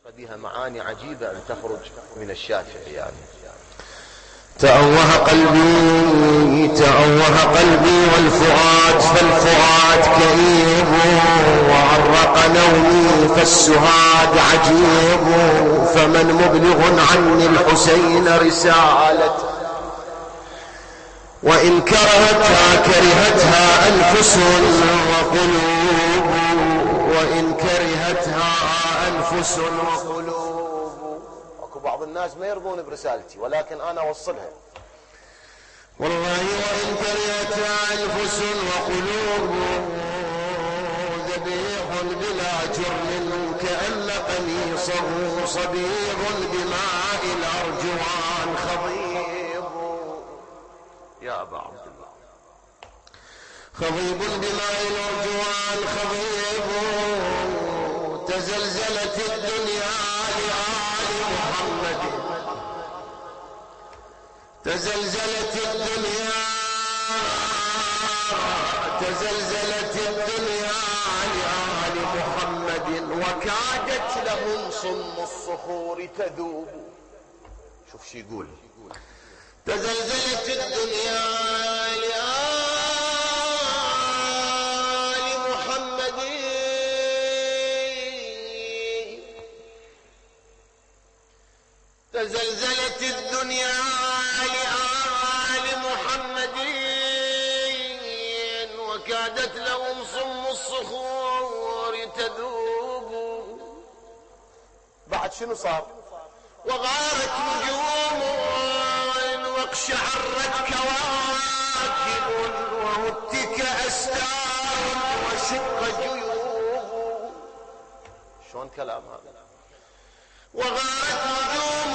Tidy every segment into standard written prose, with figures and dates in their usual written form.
بها معاني عجيبة أن تخرج من الشافعي يعني. تأوه قلبي والفؤاد فالفؤاد كئيب، وعرق نومي فالسهاد عجيب، فمن مبلغ عني الحسين رسالة، وإن كرهتها أنفس وقلوب، وإن كرهتها أنفس وقلوب. اكو بعض الناس ما يرضون برسالتي ولكن انا اوصلها. والله وإن كرهتها أنفس وقلوب، ذبيح بلا جرم كأن قميصه صبيغ بماء الأرجوان خضيب. يا أبا عبد الله خضيب بماء الأرجوان خضيب، تزلزلت الدنيا لآل محمد، تزلزلت الدنيا لآل محمد، وكادت لهم صم الصخور تذوب. شوف شي يقول، تزلزلت الدنيا لآل محمد، تزلزلت الدنيا لآل محمد، وكادت لهم صم الصخور تذوب. بعد شنو صار؟ وغارت نجوم واقشعرت كواكب، وهتك أستار وشق جيوب. شلون كلام هذا؟ وغارت نجوم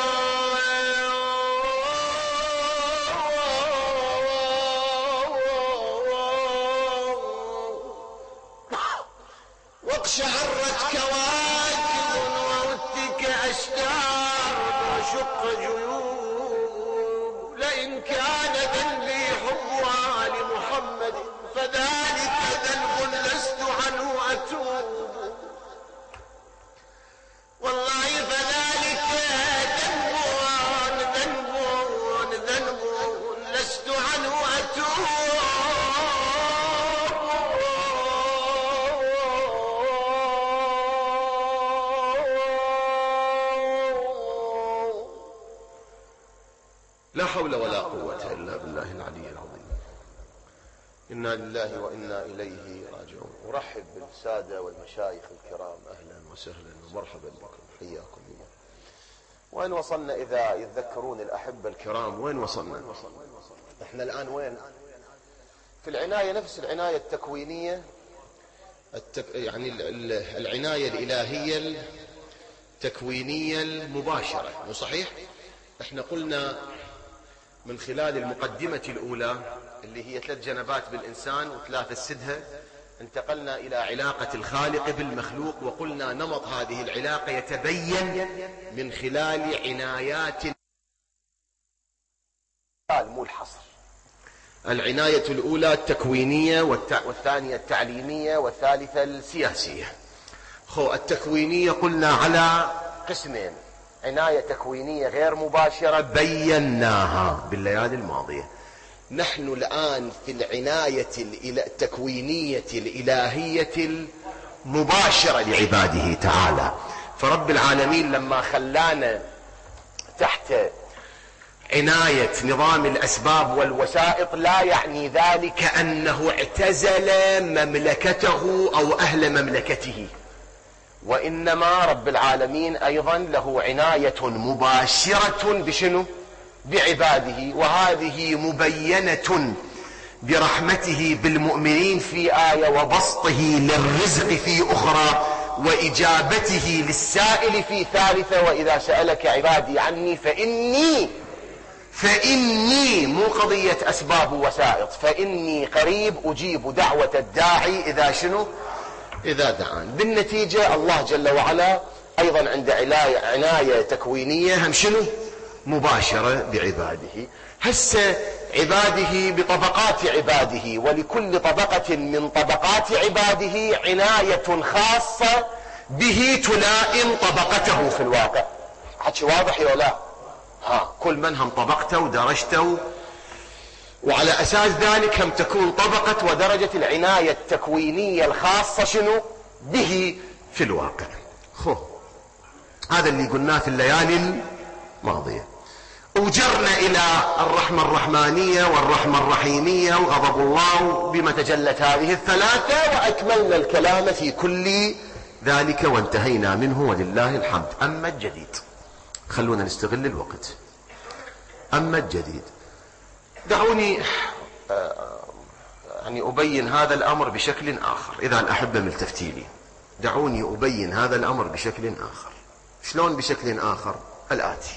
واقشعرت كواكب، وهتك أستار وشق جيوب. لئن كان ذنبي حب آل محمد، فذلك ذنب لست عنه أتوب. والله فذلك ذنب لست عنه أتوب. لا حول ولا قوة إلا بالله العلي العظيم. إنا لله وإنا إليه راجعون. أرحب بالسادة والمشايخ الكرام، أهلا وسهلا ومرحبا بكم، حياكم الله. وين وصلنا إذا يتذكرون الأحبة الكرام؟ وين وصلنا؟ إحنا الآن وين؟ في العناية، نفس العناية التكوينية، يعني العناية الإلهية التكوينية المباشرة، مو صحيح؟ إحنا قلنا من خلال المقدمة الأولى اللي هي 3 جنبات بالإنسان و3 السدها، انتقلنا إلى علاقة الخالق بالمخلوق، وقلنا نمط هذه العلاقة يتبين من خلال عنايات، مو الحصر. العناية الأولى التكوينية، والثانية التعليمية، والثالثة السياسية. التكوينية قلنا على قسمين: عناية تكوينية غير مباشرة بيناها بالليالي الماضية. نحن الآن في العناية التكوينية الإلهية المباشرة لعباده تعالى. فرب العالمين لما خلانا تحت عناية نظام الأسباب والوسائط، لا يعني ذلك أنه اعتزل مملكته أو أهل مملكته، وإنما رب العالمين أيضا له عناية مباشرة بشنو؟ بعباده، وهذه مبينة برحمته بالمؤمنين في آية، وبسطه للرزق في أخرى، وإجابته للسائل في ثالثة: وإذا سألك عبادي عني فإني مو قضية أسباب ووسائط، فإني قريب أجيب دعوة الداعي إذا شنو؟ إذا دعان. بالنتيجة الله جل وعلا أيضا عند عناية تكوينية هم شنو؟ مباشرة بعباده. هسه عباده بطبقات عباده، ولكل طبقة من طبقات عباده عناية خاصة به تلائم طبقته في الواقع. حكي واضح يا لا؟ كل من هم طبقته ودرجته، وعلى أساس ذلك هم تكون طبقة ودرجة العناية التكوينية الخاصة شنو به في الواقع. هذا اللي قلناه في الليالي الماضية. وجرنا إلى الرحمة الرحمانية والرحمة الرحيمية وغضب الله بما تجلت هذه الثلاثة، وأكملنا الكلام في كل ذلك وانتهينا منه ولله الحمد. أما الجديد، خلونا نستغل الوقت. أما الجديد، دعوني يعني أبين هذا الأمر بشكل آخر. إذا الأحبة ملتفتيني، دعوني أبين هذا الأمر بشكل آخر. شلون بشكل آخر؟ الآتي: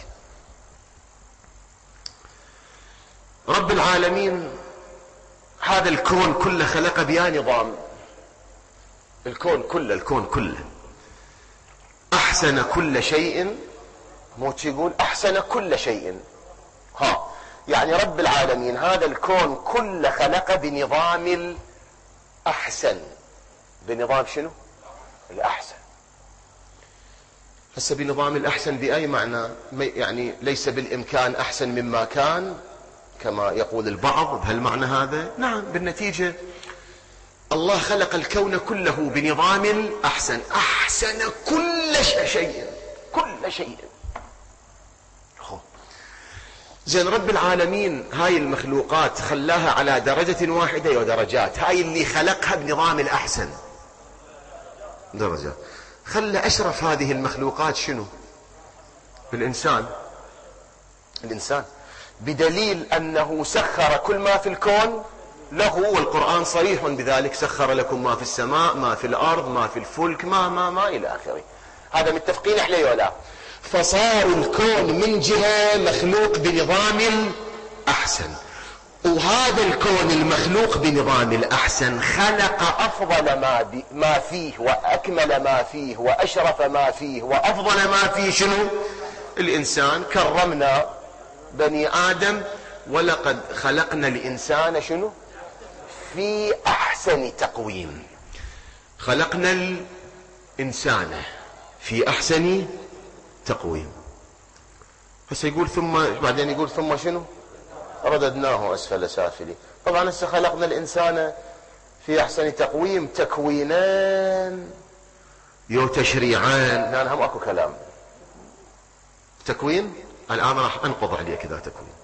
رب العالمين هذا الكون كله خلق بيا نظام. الكون كله أحسن كل شيء، مو يقول أحسن كل شيء. يعني رب العالمين هذا الكون كله خلق بنظام الأحسن. بنظام شنو؟ الأحسن. هسه بنظام الأحسن بأي معنى؟ يعني ليس بالإمكان أحسن مما كان كما يقول البعض بهالمعنى هذا؟ نعم، بالنتيجة الله خلق الكون كله بنظام الأحسن. أحسن كل شيء، كل شيء. زين، رب العالمين هاي المخلوقات خلاها على درجة واحدة ودرجات. هاي اللي خلقها بنظام الأحسن درجات. خلى أشرف هذه المخلوقات شنو؟ الإنسان. بدليل أنه سخر كل ما في الكون له، والقرآن صريح بذلك: سخر لكم ما في السماء ما في الأرض ما في الفلك ما إلى آخره. هذا متفقين عليه ولا؟ فصار الكون من جهة مخلوق بنظام الأحسن، وهذا الكون المخلوق بنظام الأحسن خلق أفضل ما فيه وأكمل ما فيه وأشرف ما فيه وأفضل ما فيه. شنو؟ الإنسان. كرمنا بني آدم، ولقد خلقنا الإنسان شنو؟ في أحسن تقويم. خلقنا الإنسان في أحسن تقويم. هسه يقول بعدين يقول ثم شنو؟ رددناه أسفل سافلين. طبعا هسه خلقنا الإنسان في أحسن تقويم، تكوينان يو تشريعان. لا، هم أكو كلام. تكوين الآن راح أنقض عليك إذا تكوين.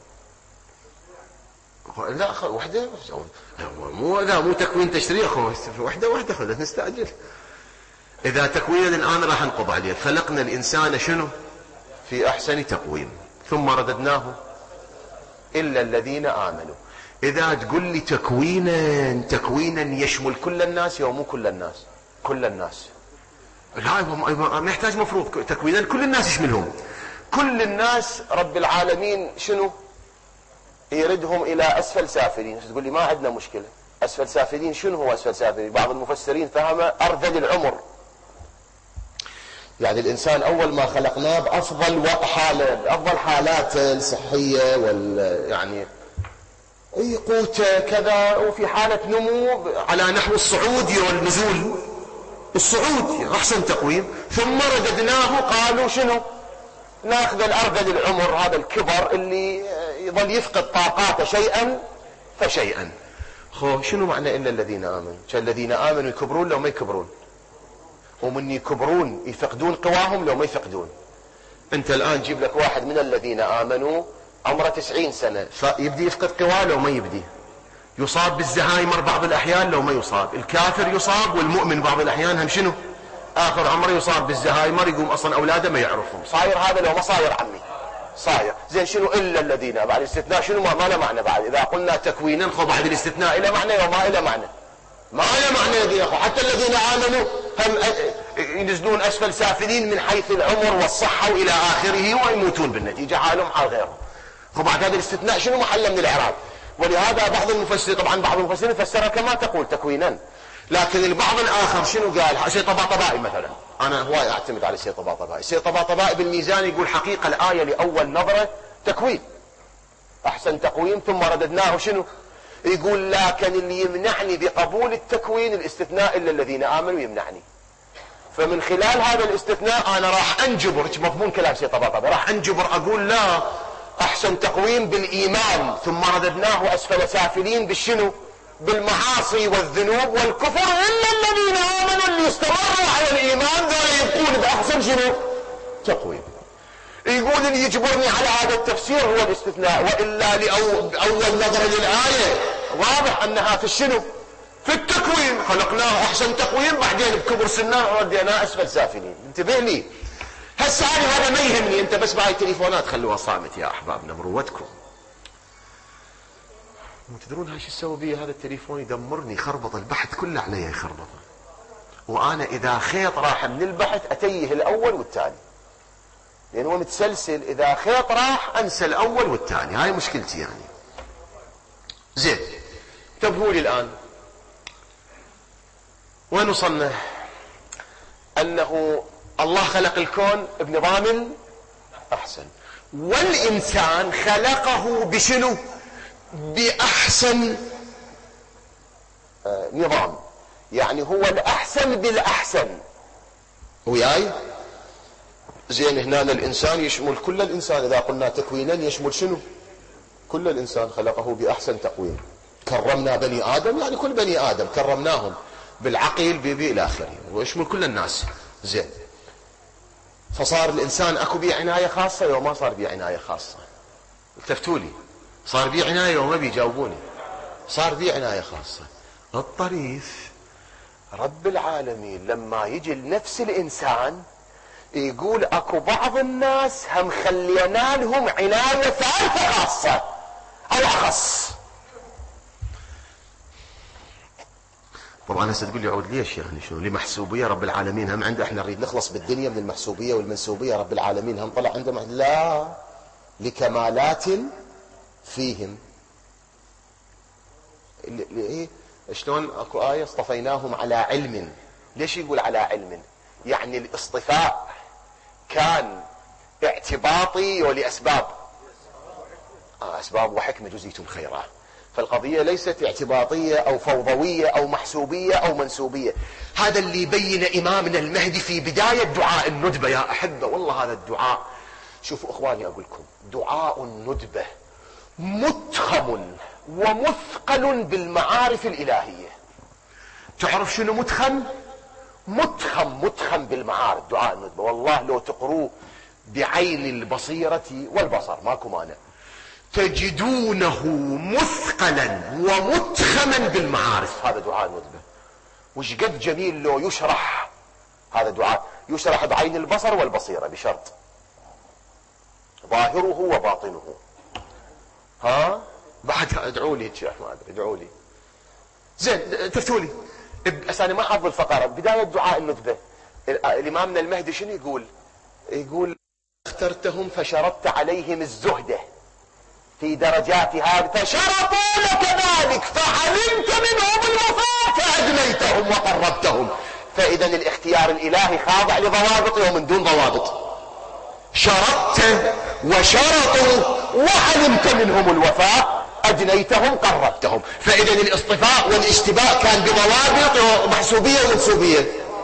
لا، وحدة مو تكوين تشريع، وحدة خلت نستعجل. إذا تكوين الآن راح أنقض عليك. خلقنا الإنسان شنو؟ في أحسن تقويم، ثم رددناه إلا الذين آمنوا. إذا تقول لي تكوينا يشمل كل الناس، يوم مو كل الناس، كل الناس. لا، ما يحتاج مفروض تكوينا كل الناس يشملهم. كل الناس رب العالمين شنو؟ يردهم إلى أسفل سافلين. تقول لي ما عندنا مشكلة. أسفل سافلين شنو هو أسفل سافلين؟ بعض المفسرين فهم أرذل العمر. يعني الإنسان أول ما خلقناه بأفضل حالات الصحية يعني قوته كذا، وفي حالة نمو على نحو الصعود والنزول. الصعود أحسن تقويم. ثم رددناه، قالوا شنو؟ ناخذ الأرذل العمر، هذا الكبر اللي يظل يفقد طاقاته شيئا فشيئا. شنو معنى إلا الذين آمنوا؟ الذين آمنوا يكبرون لو ما يكبرون، ومن يكبرون يفقدون قواهم لو ما يفقدون. انت الآن جيب لك واحد من الذين آمنوا عمره 90 سنة، فيبدي يفقد قواه لو ما يبدي، يصاب بالزهايمر بعض الأحيان لو ما يصاب، الكافر يصاب، والمؤمن بعض الأحيان هم شنو؟ آخر عمره يصاب بالزهايمر، يقوم أصلا أولاده ما يعرفهم. صاير هذا لو ما صاير عمي صاير. زين، شنو إلا الذين؟ بعد الاستثناء شنو ما له معنى بعد. إذا قلنا تكوينا بعد الاستثناء إلى معنى وما إلى معنى؟ ما له معنى يا أخو. حتى الذين آمنوا هم ينزلون أسفل سافلين من حيث العمر والصحة وإلى آخره، ويموتون بالنتيجة حالهم حال غيرهم. بعد هذا الاستثناء شنو محله من الإعراب؟ ولهذا بعض المفسرين، طبعا بعض المفسرين فسرها كما تقول تكوينا، لكن البعض الآخر شنو قال؟ سيد طباطبائي مثلا، أنا هواي أعتمد على سيد طباطبائي. سيد طباطبائي بالميزان يقول حقيقة الآية لأول نظرة تكوين، أحسن تقويم، ثم رددناه شنو؟ يقول لكن اللي يمنعني بقبول التكوين الاستثناء إلا الذين آمنوا يمنعني. فمن خلال هذا الاستثناء انا راح انجبر، مضمون كلام سيد طباطبة، راح انجبر اقول لا، احسن تقويم بالايمان ثم رددناه اسفل سافلين بالشنو؟ بالمعاصي والذنوب والكفر، الا الذين امنوا اللي استمروا على الايمان ذولا يبقون باحسن شنو؟ تقويم. يقول اللي يجبرني على هذا التفسير هو الاستثناء، والا لاول نظره للايه واضح انها في الشنو؟ في التكوين. خلقناه احسن تقويم، بعدين بكبر سناه وديناه اسفل سافلين. انتبه لي هسه، هذا ما يهمني، انت بس بهاي التليفونات خلوها صامت يا احبابنا مروتكم. تدرون هاي شو تسوي بي؟ هذا التليفون يدمرني، خربط البحث كله علي يخربطه، وانا اذا خيط راح من البحث اتيه الاول والثاني، لان هو متسلسل، اذا خيط راح انسى الاول والثاني، هاي مشكلتي يعني. زين، انتبهوا لي الان، وين وصلنا؟ انه الله خلق الكون بنظام احسن، والانسان خلقه بشنو؟ باحسن نظام، يعني هو الاحسن بالاحسن. وياي؟ زين، هنا الانسان يشمل كل الانسان، اذا قلنا تكوينا يشمل شنو؟ كل الانسان خلقه باحسن تقويم. كرمنا بني ادم، يعني كل بني ادم كرمناهم بالعقل الى اخره، ويشمل كل الناس. زين، فصار الانسان اكو بيه عنايه خاصه لو ما صار بيه عنايه خاصه؟ التفتوا لي، صار بيه عنايه وما بيجاوبوني. صار بيه عنايه خاصه. الطريف رب العالمين لما يجي لنفس الانسان يقول اكو بعض الناس هم خلينا لهم عنايه ثالثه خاصه او اخص. طبعا هسه تقول لي عود ليش يعني شنو؟ لمحسوبيه رب العالمين هم عنده، احنا نريد نخلص بالدنيا من المحسوبيه والمنسوبيه، رب العالمين هم طلع عنده لا، لكمالات فيهم. ايه شلون اكو ايه اصطفيناهم على علم. ليش يقول على علم؟ يعني الاصطفاء كان اعتباطي ولاسباب، اسباب وحكمه جزيتم خيرا. فالقضية ليست اعتباطية أو فوضوية أو محسوبية أو منسوبية. هذا اللي يبين إمامنا المهدي في بداية دعاء الندبة يا أحبة. والله هذا الدعاء، شوفوا إخواني أقول لكم، دعاء الندبة متخم ومثقل بالمعارف الإلهية. تعرف شنو متخم؟ متخم بالمعارف. دعاء الندبة والله لو تقروه بعين البصيرة والبصر ماكو مانع، تجدونه مثقلا ومتخما بالمعارف. هذا دعاء الندبة، وش قد جميل لو يشرح. هذا دعاء يشرح بعين البصر والبصيرة بشرط ظاهره وباطنه. ها بعد ادعوا لي شيخ، ما ادري، ادعوا لي. زين، تفتوا لي بس انا ما حافظ الفقره. بدايه دعاء الندبه الامامنا المهدي شنو يقول؟ يقول اخترتهم فشرطت عليهم الزهده في درجات هذه، فشرطوا لك ذلك فعلمت منهم الوفاء فأدنيتهم وقربتهم. فإذا الاختيار الإلهي خاضع لضوابط ومن دون ضوابط. شرطت وشرطوا وعلمت منهم الوفاء أدنيتهم قربتهم. فإذا الاصطفاء والاجتباء كان بضوابط ومحسوبية ومنسوبية.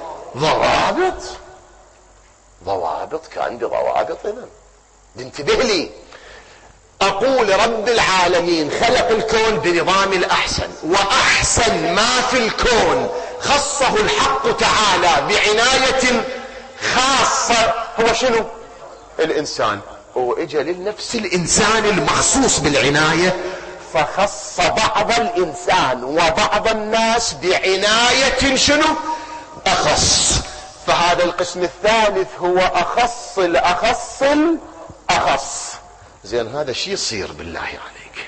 ضوابط كان بضوابط. إذن انتبه لي، أقول رب العالمين خلق الكون بنظام الأحسن، وأحسن ما في الكون خصه الحق تعالى بعناية خاصة. هو شنو؟ الإنسان. هو إجا للنفس الإنسان المخصوص بالعناية، فخص بعض الإنسان وبعض الناس بعناية شنو؟ أخص. فهذا القسم الثالث هو أخص الأخص الأخص. زين، هذا شي يصير بالله عليك؟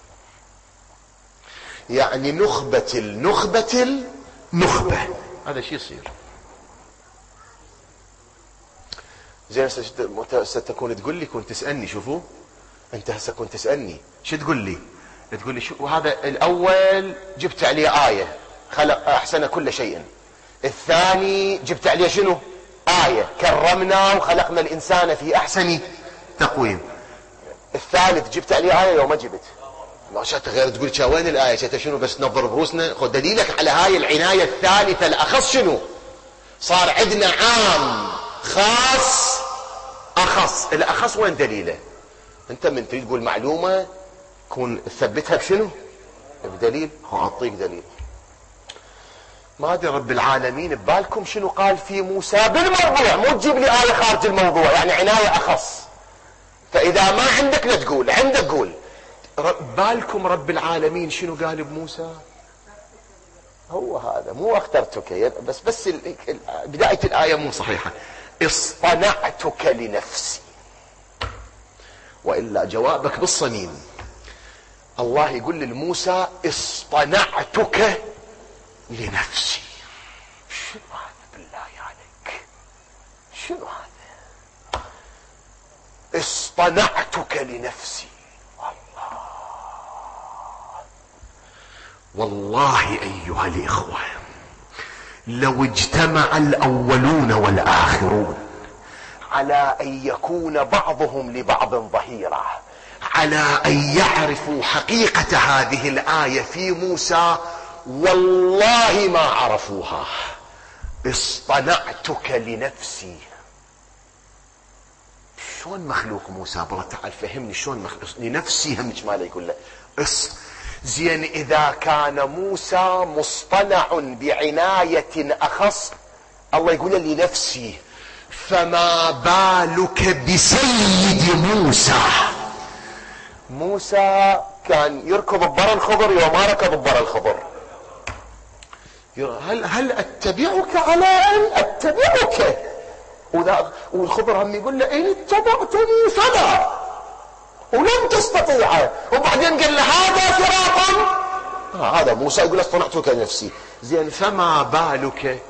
يعني نخبة النخبة، هذا شي يصير. زين، ستكون تقول لي، كنت تسألني، شوفوا انت هسه كنت تسألني شو تقول لي؟ تقول لي شو هذا الأول جبت عليه آية خلق أحسن كل شيء، الثاني جبت عليه شنو؟ آية كرمنا وخلقنا الإنسان في أحسن تقويم، الثالث جبت عليه آية وما جبت. ما شات غير تقول وين الآية؟ شات شنو؟ بس نظر بروسنا. خذ دليلك على هاي العناية الثالثة الأخص شنو؟ صار عندنا عام خاص أخص. الأخص وين دليله؟ أنت من تريد تقول معلومة كون تثبتها بشنو؟ بدليل. أعطيك دليل. ما أدري رب العالمين ببالكم شنو قال في موسى بالموضوع، مو تجيب لي آية خارج الموضوع، يعني عناية أخص. فإذا ما عندك لا تقول، عندك قول. بالكم رب العالمين شنو قال بموسى؟ هو هذا، مو اخترتك بس بداية الآية مو صحيحة. اصطنعتك لنفسي. وإلا جوابك بالصميم. الله يقول لموسى اصطنعتك لنفسي. شنو هذا بالله عليك؟ شنو هذا؟ اصطنعتك لنفسي. والله أيها الإخوة، لو اجتمع الأولون والآخرون على أن يكون بعضهم لبعض ظهيرا على أن يعرفوا حقيقة هذه الآية في موسى، والله ما عرفوها. اصطنعتك لنفسي. شلون مخلوق موسى؟ بالله تعال فهمني شلون مخلوق لنفسي. همك ما لا يقول له زين إذا كان موسى مصطنع بعناية أخص، الله يقول لنفسي، فما بالك بسيد موسى؟ موسى كان يركض ببر الخضر يوم ما ركض ببر الخضر. هل أتبعك على أن أتبعك؟ والخضر هم يقول له إن اتبعتني فلا، ولم تستطيع. وبعدين قال له هذا صراط. هذا موسى يقول اصطنعتك لنفسي. زين فما بالك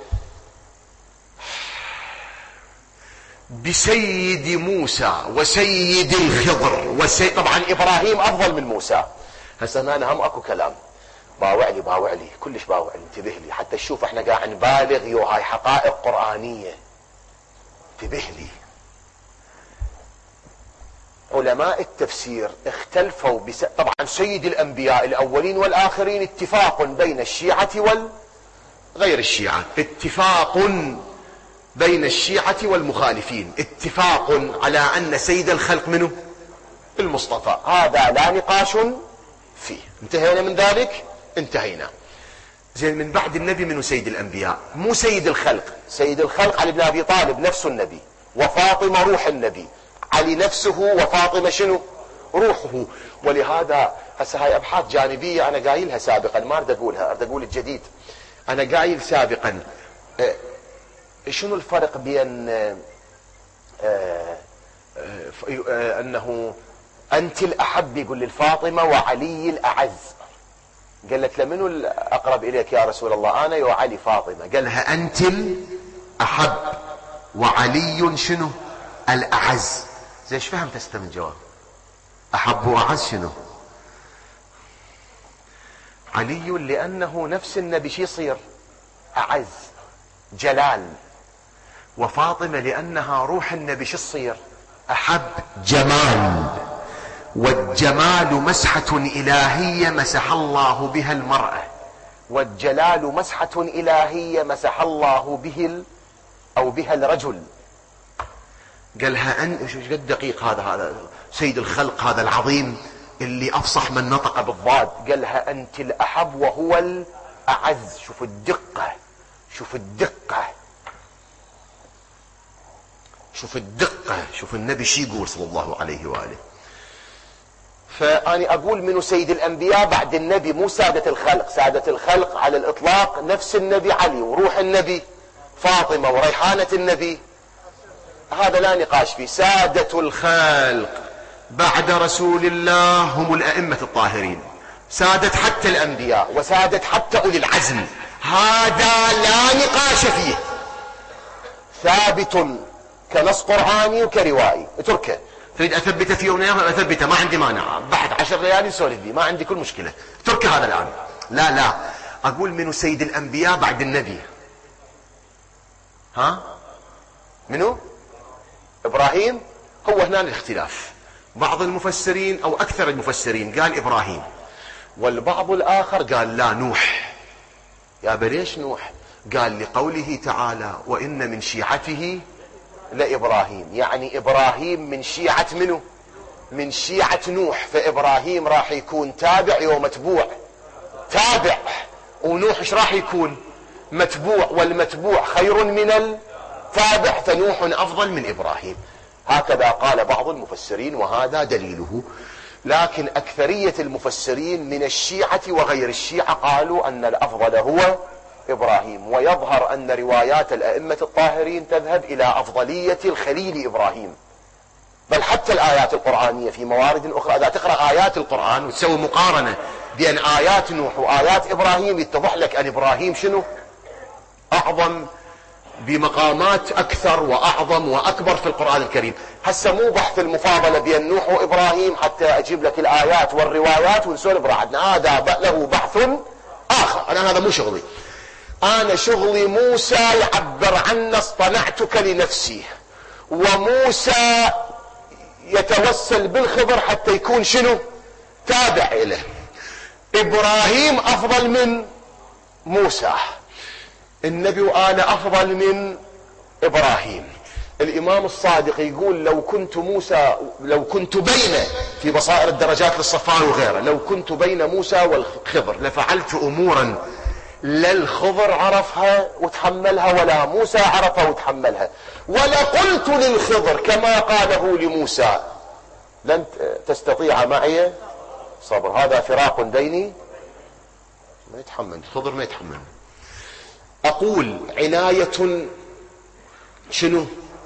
بسيد موسى وسيد الخضر طبعا إبراهيم أفضل من موسى. هسه أنا هم أكو كلام باوع لي كلش باوع لي. انتبه لي حتى تشوف احنا قاعد نبالغ وهاي حقائق قرآنية. انتبه لي. علماء التفسير اختلفوا طبعا سيد الأنبياء الأولين والآخرين اتفاق بين الشيعة وغير الشيعة، اتفاق بين الشيعة والمخالفين، اتفاق على أن سيد الخلق منه المصطفى. هذا لا نقاش فيه. انتهينا من ذلك؟ انتهينا. زين من بعد النبي منه سيد الأنبياء؟ مو سيد الخلق. سيد الخلق علي بن أبي طالب نفس النبي، وفاطمة روح النبي. علي نفسه وفاطمة شنو؟ روحه. ولهذا هسه هاي أبحاث جانبية أنا قايلها سابقا، ما أريد أقولها، أريد أقول الجديد. أنا قايل سابقا شنو الفرق بين أنه أنت الأحب يقول للفاطمة وعلي الأعز. قالت له منو الأقرب إليك يا رسول الله؟ أنا وعلي فاطمة. قالها أنت الأحب وعلي شنو الأعز. زي ايش فهمت انت من الجواب؟ أحب وأعز شنو؟ علي لأنه نفس النبي شي يصير أعز جلال، وفاطمة لأنها روح النبي شو تصير أحب جمال. والجمال مسحة إلهية مسح الله بها المرأة، والجلال مسحة إلهية مسح الله بها الرجل. قالها أن قد دقيق هذا سيد الخلق هذا العظيم اللي أفصح من نطق بالضاد. قالها أنت الأحب وهو الأعز. شوف الدقة، شوف الدقة، شوف الدقة، شوف النبي شي يقول صلى الله عليه وآله. فأنا أقول منه سيد الأنبياء بعد النبي، مو سادة الخلق. سادة الخلق على الإطلاق نفس النبي علي، وروح النبي فاطمة، وريحانة النبي هذا لا نقاش فيه. سادة الخلق بعد رسول الله هم الأئمة الطاهرين، سادة حتى الأنبياء وسادة حتى أولي العزم، هذا لا نقاش فيه، ثابت كنص قرآني وكروائي. اتركه. تريد أثبته في يوم أثبته، ما عندي مانع، بعد 10 ليالي نسولف به، ما عندي كل مشكلة. اتركه هذا الآن. لا أقول منو سيد الأنبياء بعد النبي؟ ها منو؟ إبراهيم. هو هنا الاختلاف. بعض المفسرين أو أكثر المفسرين قال إبراهيم، والبعض الآخر قال لا نوح. يا ليش نوح؟ قال لقوله تعالى وإن من شيعته لإبراهيم، يعني إبراهيم من شيعة منه؟ من شيعة نوح، فإبراهيم راح يكون تابع ومتبوع. تابع، ونوح ايش راح يكون؟ متبوع، والمتبوع خير من التابع، فنوح أفضل من إبراهيم. هكذا قال بعض المفسرين وهذا دليله. لكن أكثرية المفسرين من الشيعة وغير الشيعة قالوا أن الأفضل هو إبراهيم، ويظهر أن روايات الأئمة الطاهرين تذهب إلى أفضلية الخليل إبراهيم. بل حتى الآيات القرآنية في موارد أخرى، إذا تقرأ آيات القرآن وتسوي مقارنة بين آيات نوح وآيات إبراهيم يتضح لك أن إبراهيم شنو؟ أعظم بمقامات أكثر وأعظم وأكبر في القرآن الكريم. هسه مو بحث المفاضلة بين نوح وإبراهيم حتى أجيب لك الآيات والروايات ونسولف براحتنا، هذا له بحث آخر، أنا هذا مو شغلي. أنا شغلي موسى يعبر عنا اصطنعتك لنفسي، وموسى يتوسل بالخضر حتى يكون شنو؟ تابع إليه. إبراهيم أفضل من موسى، النبي وأنا أفضل من إبراهيم. الإمام الصادق يقول لو كنت بين في بصائر الدرجات للصفار وغيره، لو كنت بين موسى والخضر لفعلت أمورا لا الخضر عرفها وتحملها ولا موسى عرفها وتحملها، ولقلت للخضر كما قاله لموسى لن تستطيع معي صبر، هذا فراق بيني، ما يتحمل الخضر، ما يتحمل. أقول عناية شنو؟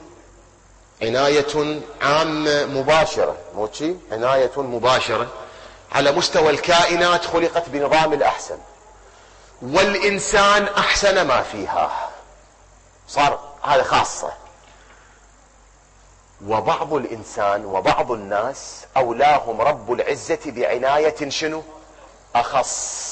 عناية عامة مباشرة، مو شيء، عناية مباشرة على مستوى الكائنات خلقت بنظام الأحسن، والإنسان أحسن ما فيها، صار هذا خاصة. وبعض الإنسان وبعض الناس أولاهم رب العزة بعناية شنو؟ أخص.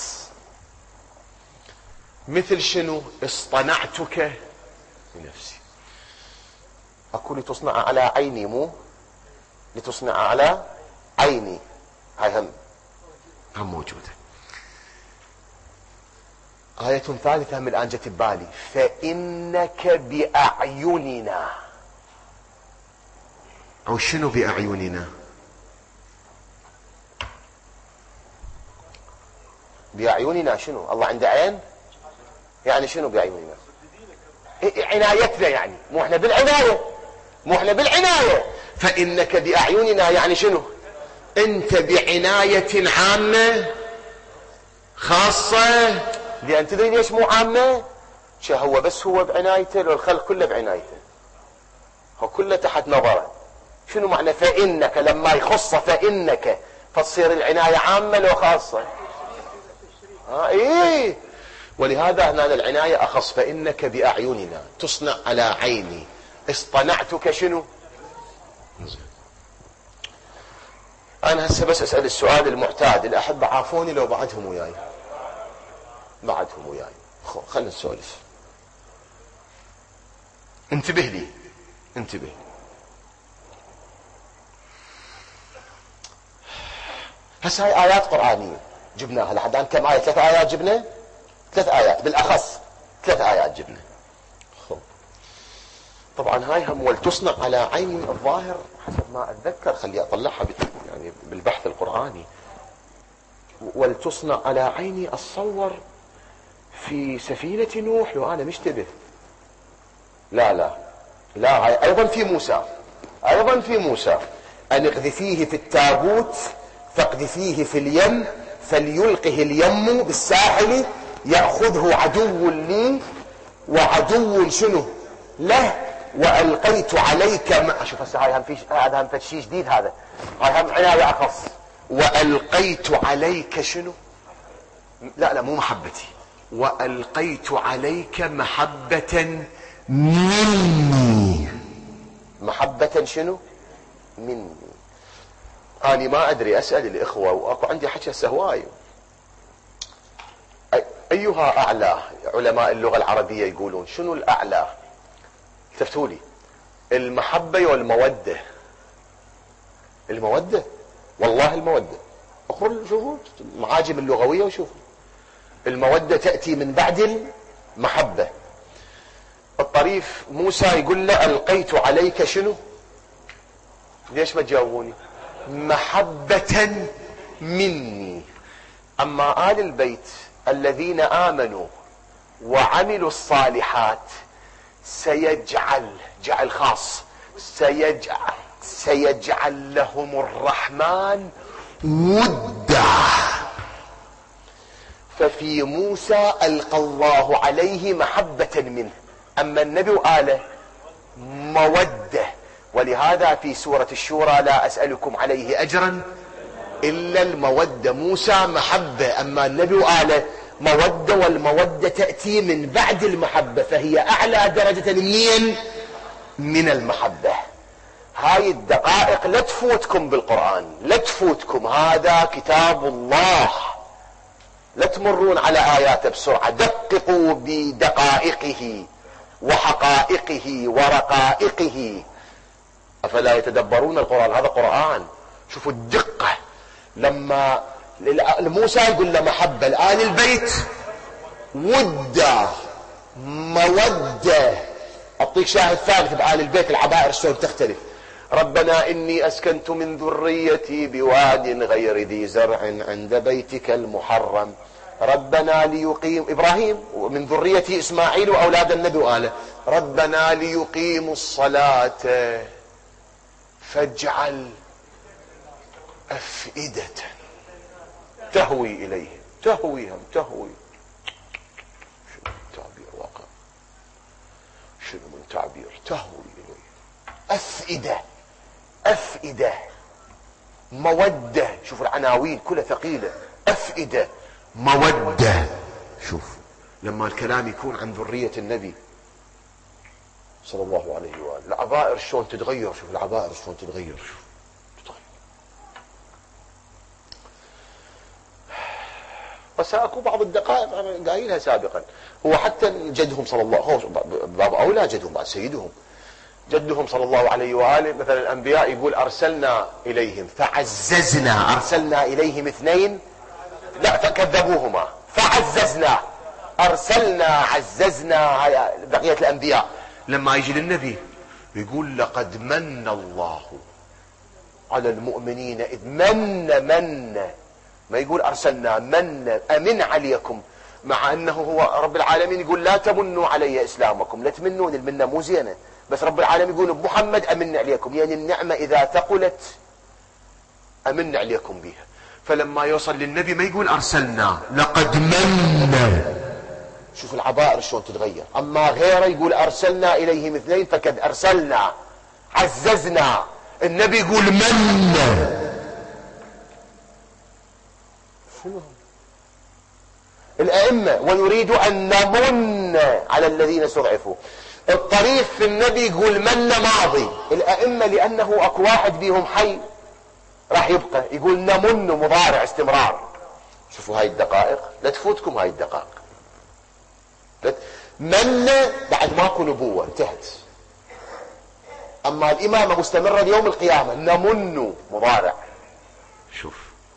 مثل شنو؟ اصطنعتك لنفسي. أقول لتصنع على عيني، مو لتصنع على عيني، هاي هم موجودة. آية ثالثة من الآن جت ببالي، فإنك بأعيننا. أو شنو بأعيننا؟ بأعيننا شنو؟ الله عنده عين؟ يعني شنو بأعيننا؟ عنايتنا، يعني مو احنا بالعناية، مو احنا بالعناية. فإنك بأعيننا يعني شنو؟ انت بعناية عامة خاصة. لأن تدري ليش مو عامة؟ هو بس هو بعنايته، لو الخلق كله بعنايته، هو كله تحت نظره. شنو معنى فإنك لما يخص فإنك؟ فتصير العناية عامة لو خاصة؟ ايه، ولهذا هنا العناية أخص. فإنك بأعيننا، تصنع على عيني، اصطنعتك شنو؟ أنا هسه بس أسأل السؤال المعتاد، الأحبة عافوني لو بعدهم وياي، بعدهم وياي، خلنا نسولف. انتبه لي، انتبه. هسه هاي آيات قرآنية جبناها لحد الآن، كم آية؟ 3 آيات جبنا، 3 آيات بالأخص، 3 آيات جبنا. طبعا هاي هم ولتصنع على عيني، الظاهر حسب ما أتذكر، خلي أطلعها يعني بالبحث القرآني. ولتصنع على عيني أتصور في سفينة نوح، لو أنا مشتبه. لا هاي أيضا في موسى، أيضا في موسى، أن اقذفيه في التابوت فاقذفيه في اليم فليلقه اليم بالساحل يأخذه عدو لي وعدو شنو له وألقيت عليك شوف هسه هاي هم في هذا هم شيء جديد، هذا هاي هم عناية أخص. وألقيت عليك شنو؟ لا مو محبتي، وألقيت عليك محبة مني. محبة شنو؟ مني. أنا ما أدري، أسأل الإخوة، وأكو عندي حكي هسه هواي، أيها أعلى؟ علماء اللغة العربية يقولون شنو الأعلى؟ التفتوا لي، المحبة والمودة؟ المودة، والله المودة. اقروا شوفوا المعاجم اللغوية وشوفوا، المودة تأتي من بعد محبة. الطريف موسى يقول له ألقيت عليك شنو؟ ليش ما تجاوبوني؟ محبة مني. أما آل البيت الذين آمنوا وعملوا الصالحات سيجعل، جعل خاص، سيجعل لهم الرحمن ودا. ففي موسى ألقى الله عليه محبة منه، أما النبي وآله مودة. ولهذا في سورة الشورى لا أسألكم عليه أجرا إلا المودة. موسى محبة، أما النبي وآله مودة، والمودة تأتي من بعد المحبة، فهي أعلى درجة من المحبة. هاي الدقائق لا تفوتكم بالقرآن، لا تفوتكم، هذا كتاب الله، لا تمرون على آياته بسرعة، دققوا بدقائقه وحقائقه ورقائقه. أفلا يتدبرون القرآن؟ هذا قرآن. شوفوا الدقة. لما موسى يقول له محبة، الآل البيت ودة مودة. أعطيك شاهد ثالث بآل البيت العبائر شلون تختلف. ربنا إني أسكنت من ذريتي بواد غير ذي زرع عند بيتك المحرم ربنا ليقيم إبراهيم ومن ذريتي إسماعيل وأولاد النبي وآله ربنا ليقيموا الصلاة فاجعل أفئدة تهوي إليهم. تهويهم تهوي، شنو من تعبير واقع، شنو من تعبير تهوي إليهم. أفئدة، أفئدة مودة. شوف العناوين كلها ثقيلة. أفئدة مودة. شوف لما الكلام يكون عن ذرية النبي صلى الله عليه وآله العبائر شلون تتغير. شوف العبائر شلون تتغير. شوف وسأكون بعض الدقائق قايلها سابقا. هو حتى جدهم صلى الله عليه وسلم باب أولى جدهم بعد سيدهم، جدهم صلى الله عليه وآله مثلا الأنبياء يقول أرسلنا إليهم فعززنا. أرسلنا إليهم اثنين لا فكذبوهما فعززنا. أرسلنا عززنا بقية الأنبياء. لما يجي للنبي يقول لقد من الله على المؤمنين إذ من ما يقول أرسلنا من أمن عليكم، مع أنه هو رب العالمين يقول لا تمنوا علي إسلامكم، لا تمنون. المنة مو زينة، بس رب العالمين يقول بمحمد أمن عليكم، يعني النعمة إذا ثقلت أمن عليكم بها. فلما يوصل للنبي ما يقول أرسلنا لقد من. شوف العبائر شلون تتغير. أما غيره يقول أرسلنا إليهم اثنين فقد أرسلنا عززنا. النبي يقول من. شنو الأئمة ونريد أن نمن على الذين استضعفوا. الطريف في النبي يقول من ماضي. الأئمة لأنه أكو واحد بيهم حي راح يبقى يقول نمن مضارع استمرار. شوفوا هاي الدقائق لا تفوتكم هاي الدقائق. من بعد ماكو نبوة انتهت، أما الإمامة مستمرة ليوم القيامة. نمن مضارع. شوف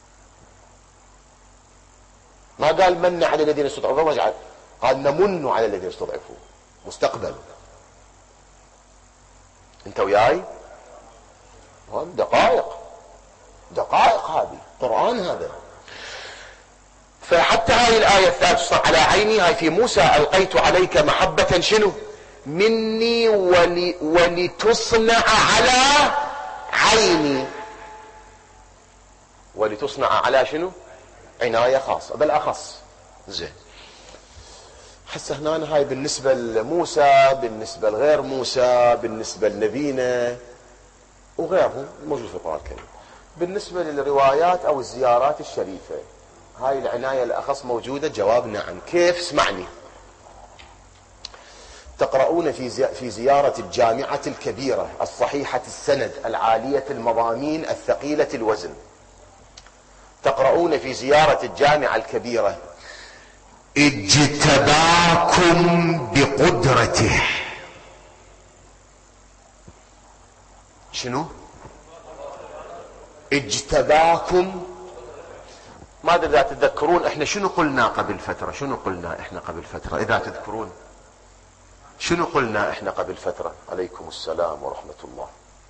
ما قال من على الذين استضعفوا، قال نمن على الذين استضعفوا مستقبل. انت وياي دقائق دقائق. هذه قرآن هذا. فحتى هاي الآية الثالثة على عيني هاي في موسى ألقيت عليك محبة شنو مني ولتصنع على عيني. ولتصنع على شنو عناية خاصة بالأخص. زين حسه هنا هاي بالنسبة لموسى، بالنسبة لغير موسى، بالنسبة لنبينا وغيرهم موجود في القرآن الكريم. بالنسبة للروايات أو الزيارات الشريفة هاي العناية الأخص موجودة. جواب نعم. كيف؟ اسمعني. تقرؤون في زيارة الجامعة الكبيرة الصحيحة السند العالية المضامين الثقيلة الوزن، تقرؤون في زيارة الجامعة الكبيرة اجتباكم بقدرته. شنو؟ اجتباكم ما ادري اذا تتذكرون احنا شنو قلنا قبل فترة، شنو قلنا احنا قبل فترة اذا تذكرون، شنو قلنا احنا قبل فترة؟ عليكم السلام ورحمة الله.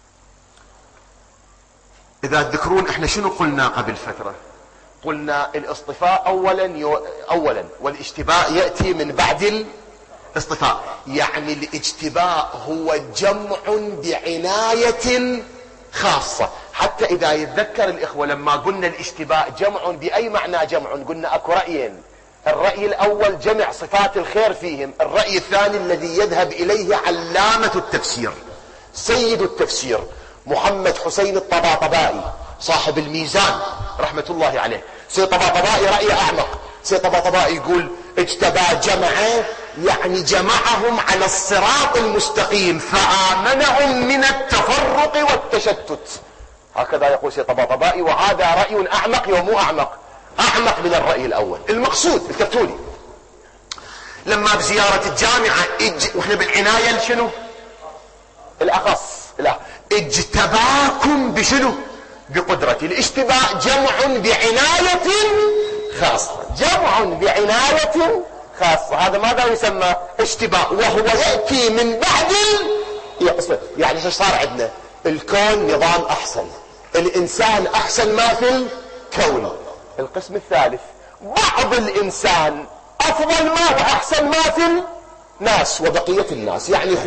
اذا تذكرون احنا شنو قلنا قبل فترة؟ قلنا الاصطفاء اولا والاجتباء يأتي من بعد الاصطفاء، يعني الاجتباء هو جمع بعناية خاصة. حتى اذا يتذكر الاخوة لما قلنا الاجتباء جمع باي معنى جمع، قلنا اكو رأيين، الرأي الاول جمع صفات الخير فيهم، الرأي الثاني الذي يذهب اليه علامة التفسير سيد التفسير محمد حسين الطباطبائي صاحب الميزان رحمة الله عليه. سيد الطباطبائي رأي اعمق، سيد الطباطبائي يقول اجتبى جمعه يعني جمعهم على الصراط المستقيم فآمنهم من التفرق والتشتت، هكذا يقول سيد الطباطبائي، وهذا رأي اعمق ومو اعمق من الرأي الاول. المقصود الكفتولي لما بزيارة الجامعة واحنا بالعناية شنو الاخص، لا اجتباكم بشنو بقدرتي. الاشتباء جمع بعناية خاصة، جمع بعناية خاصة، هذا ماذا يسمى اشتباء، وهو يأتي من بعد يعني ايش صار عندنا؟ الكون نظام احسن، الانسان احسن ما في الكون. القسم الثالث بعض الانسان افضل ما واحسن ما في الناس وبقية الناس، يعني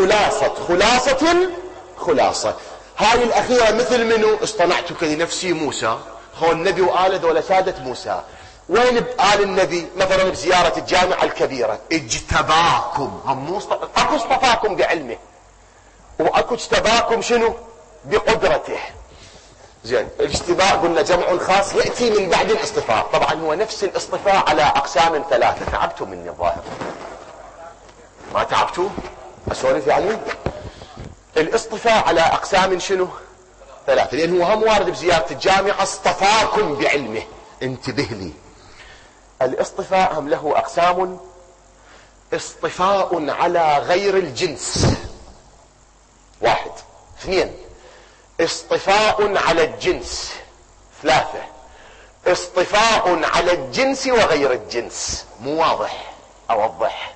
خلاصة. هاي الاخيرة مثل منو؟ اصطنعتك لنفسي موسى، هو النبي وآل ولا سادة موسى. وين بآل النبي؟ مثلا بزيارة الجامعة الكبيرة اجتباكم، اكو اصطفاكم بعلمه، واكو اجتباكم شنو بقدرته. زين، الاجتباء قلنا جمع خاص يأتي من بعد الاصطفاء، طبعا هو نفس الاصطفاء على اقسام ثلاثة. تعبتوا مني الظاهر، ما تعبتوا اسولف يعني؟ الاصطفاء على اقسام شنو ثلاثة، لان هو هم وارد بزيارة الجامعة اصطفاكم بعلمه. انتبه لي، الاصطفاء هم له اقسام: اصطفاء على غير الجنس، واحد. اثنين، اصطفاء على الجنس. ثلاثة، اصطفاء على الجنس وغير الجنس. مو واضح؟ اوضح،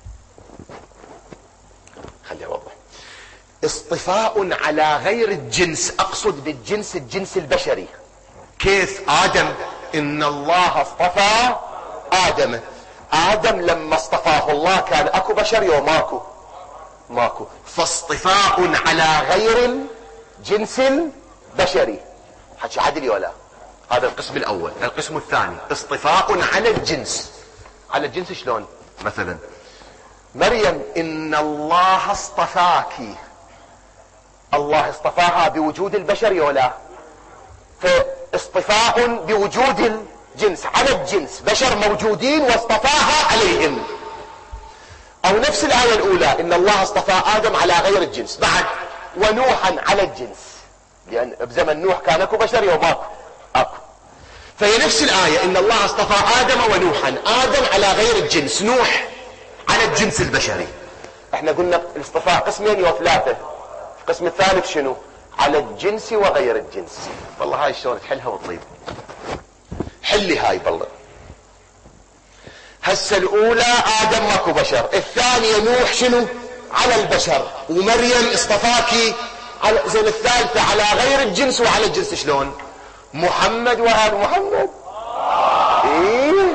خلي اوضح. اصطفاء على غير الجنس، اقصد بالجنس الجنس البشري. كيف؟ آدم، إن الله اصطفى آدم لما اصطفاه الله كان أكو بشر يوم ماكو، فاصطفاء على غير الجنس البشري. حكي عدلي ولا؟ هذا القسم الأول. القسم الثاني اصطفاء على الجنس. على الجنس شلون؟ مثلا مريم، إن الله اصطفاك، الله اصطفاها بوجود البشر ولا؟ فاصطفاء بوجود الجنس على الجنس، بشر موجودين واصطفاها عليهم. او نفس الآية الاولى، ان الله اصطفى آدم على غير الجنس. بعد ونوحا على الجنس، لان بزمن نوح كان اكو بشر يوم اكو. فهي نفس الآية، ان الله اصطفى آدم ونوحا، آدم على غير الجنس، نوح على الجنس البشري. احنا قلنا الاصطفاء قسمين وثلاثة، القسم الثالث شنو؟ على الجنس وغير الجنس. والله هاي شلون تحلها وتطيب؟ حلي هاي بالله. هسه الاولى آدم ماكو بشر، الثانية نوح شنو؟ على البشر، ومريم اصطفاكي على زين. الثالثة على غير الجنس وعلى الجنس شلون؟ محمد وآل محمد. إيه؟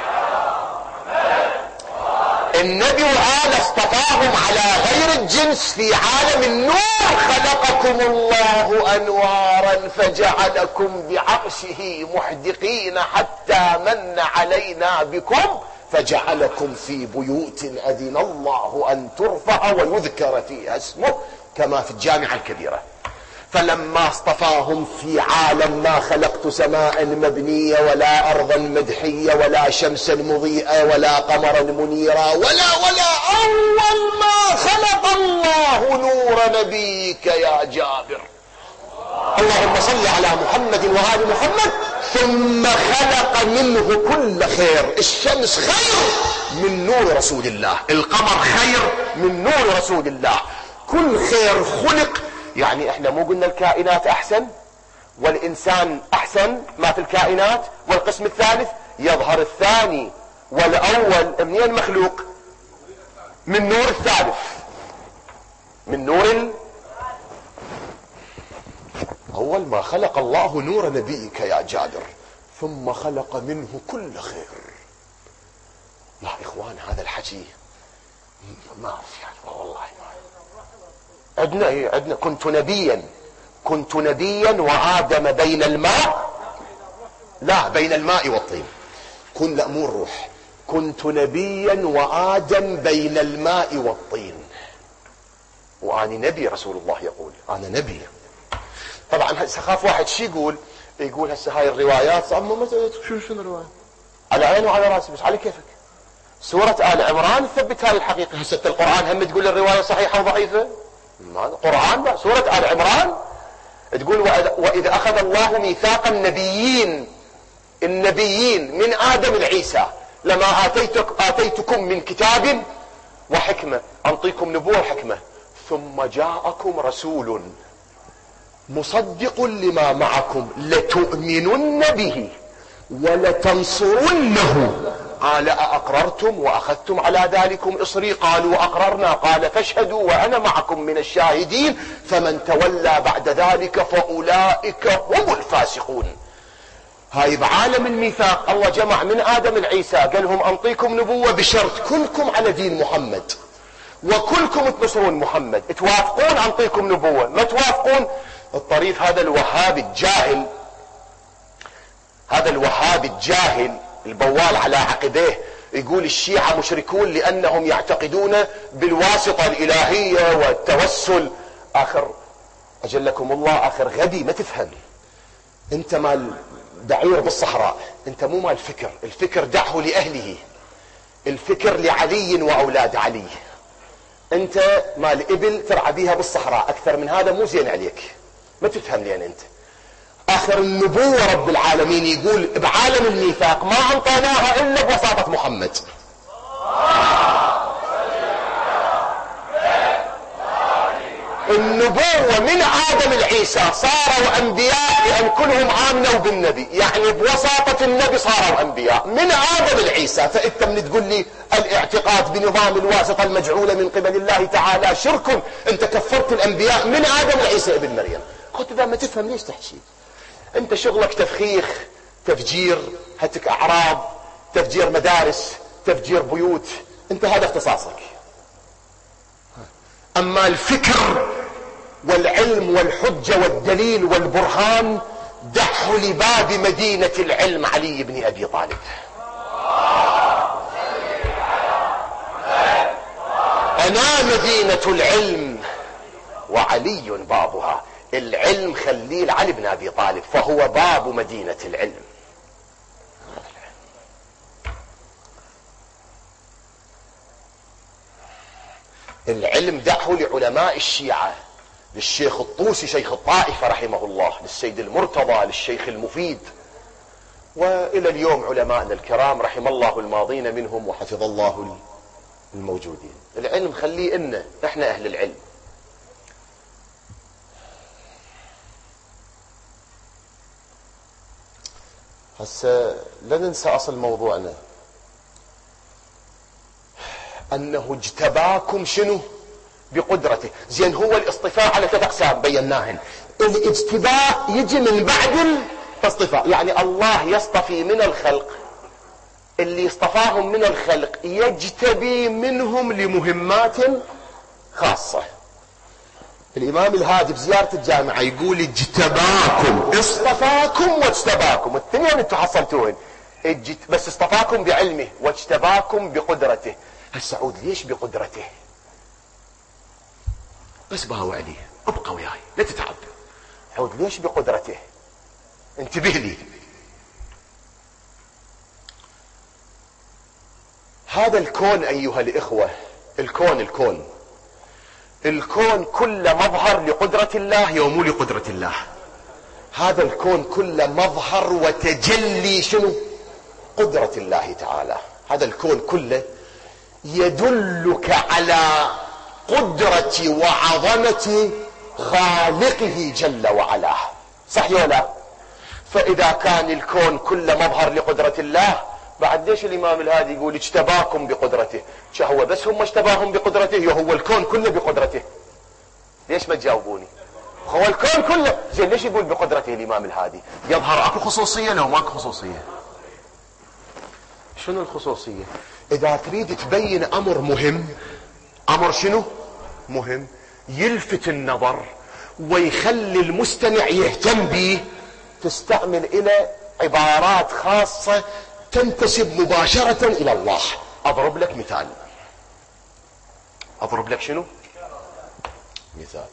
النبي وآل اصطفاهم على غير الجنس في عالم النور. خلقكم الله أنوارا فجعلكم بعرشه محدقين حتى من علينا بكم فجعلكم في بيوت أذن الله أن ترفع ويذكر فيها اسمه كما في الجامعة الكبيرة. فلما اصطفاهم في عالم ما خلقت سماء مبنية ولا أرضا مدحية ولا شمسا مضيئة ولا قمرا منيرا ولا أول ما خلق الله نور نبيك يا جابر. اللهم صل على محمد وآل محمد. ثم خلق منه كل خير. الشمس خير من نور رسول الله، القمر خير من نور رسول الله، كل خير خلق. يعني احنا مو قلنا الكائنات احسن؟ والإنسان أحسن ما في الكائنات. والقسم الثالث يظهر الثاني والأول منين مخلوق؟ من نور الثالث، من نور أول ما خلق الله نور نبيك يا جابر ثم خلق منه كل خير. لا إخوان هذا الحكي ما في يعني والله ما عندنا كنت نبيا وآدم بين الماء، لا بين الماء والطين. لا مو الروح. كنت نبيا وآدم بين الماء والطين. وأنا نبي، رسول الله يقول أنا نبي. طبعا هسه خاف واحد شي يقول هسه هاي الروايات شو الرواية؟ على عيني وعلى راسي، بس على كيفك. سورة آل عمران تثبت هاي الحقيقة. هسه القرآن هم تقول الرواية صحيحة وضعيفة؟ قرآن بقى. سورة آل عمران تقول وإذا أخذ الله ميثاق النبيين من آدم لعيسى لما آتيتكم من كتاب وحكمة، أنطيكم نبوة وحكمة، ثم جاءكم رسول مصدق لما معكم لتؤمنن به ولتنصرنه قال أأقررتم وأخذتم على ذلكم إصري قالوا أقررنا قال فاشهدوا وأنا معكم من الشاهدين فمن تولى بعد ذلك فأولئك هم الفاسقون. هاي بعالم الميثاق الله جمع من آدم العيسى قال لهم أنطيكم نبوة بشرط كلكم على دين محمد وكلكم تنصرون محمد. توافقون أنطيكم نبوة، ما توافقون الطريف هذا الوهابي الجاهل البوال على عقبيه يقول الشيعة مشركون لأنهم يعتقدون بالواسطة الإلهية والتوسل. آخر أجلكم الله آخر غبي ما تفهم. أنت مال بعير بالصحراء، أنت مو مال فكر. الفكر دعه لأهله، الفكر لعلي وأولاد علي. أنت مال إبل ترعى بيها بالصحراء، أكثر من هذا مو زين عليك، ما تفهم لين أنت. آخر النبوة رب العالمين يقول بعالم الميثاق ما أنطيناها إلا بوساطة محمد. النبوة من آدم العيسى صاروا أنبياء لأن كلهم آمنوا بالنبي، يعني بوساطة النبي صاروا أنبياء من آدم العيسى. فأنت من تقول لي الاعتقاد بنظام الواسطة المجعولة من قبل الله تعالى شرك، أنت كفرت الأنبياء من آدم العيسى ابن مريم. قلت إذا ما تفهم ليش تحكي؟ أنت شغلك تفخيخ، تفجير، هتك أعراض، تفجير مدارس، تفجير بيوت، أنت هذا اختصاصك. أما الفكر والعلم والحجة والدليل والبرهان دعه لباب مدينة العلم علي بن أبي طالب. أنا مدينة العلم وعلي بابها. العلم خليل علي بن أبي طالب فهو باب مدينة العلم. العلم دعه لعلماء الشيعة، للشيخ الطوسي شيخ الطائفة رحمه الله، للسيد المرتضى، للشيخ المفيد، وإلى اليوم علماءنا الكرام رحم الله الماضين منهم وحفظ الله الموجودين. العلم خليه إن إحنا أهل العلم. هسه لا ننسى أصل موضوعنا أنه اجتباكم شنو؟ بقدرته. زين هو الاصطفاء على 3 أقسام بيناهن. الاجتباء يجي من بعد الاصطفاء، يعني الله يصطفي من الخلق، اللي اصطفاهم من الخلق يجتبي منهم لمهمات خاصة. الإمام الهادي بزيارة الجامعة يقول اجتباكم، اصطفاكم واجتباكم، الاثنين انتم حصلتوهن. بس اصطفاكم بعلمه واجتباكم بقدرته. السعود ليش بقدرته؟ بس باوع لي، ابقى وياي لا تتعب. عود ليش بقدرته؟ انتبه لي. هذا الكون أيها الإخوة، الكون كله مظهر لقدرة الله يوم لقدرة الله. هذا الكون كله مظهر وتجلي شنو؟ قدرة الله تعالى. هذا الكون كله يدلك على قدرة وعظمة خالقه جل وعلا. صح ولا لا؟ فإذا كان الكون كله مظهر لقدرة الله، بعد ليش الإمام الهادي يقول اجتباكم بقدرته؟ هو بس هم اجتباهم بقدرته؟ هو الكون كله بقدرته؟ ليش ما تجاوبوني؟ هو الكون كله، زين ليش يقول بقدرته الإمام الهادي؟ يظهر اكو خصوصية لو ماكو خصوصية؟ شنو الخصوصية؟ إذا تريد تبين أمر مهم، أمر شنو؟ مهم، يلفت النظر ويخلي المستمع يهتم به، تستعمل إلى عبارات خاصة تنتسب مباشرة إلى الله. أضرب لك مثال. أضرب لك شنو؟ مثال.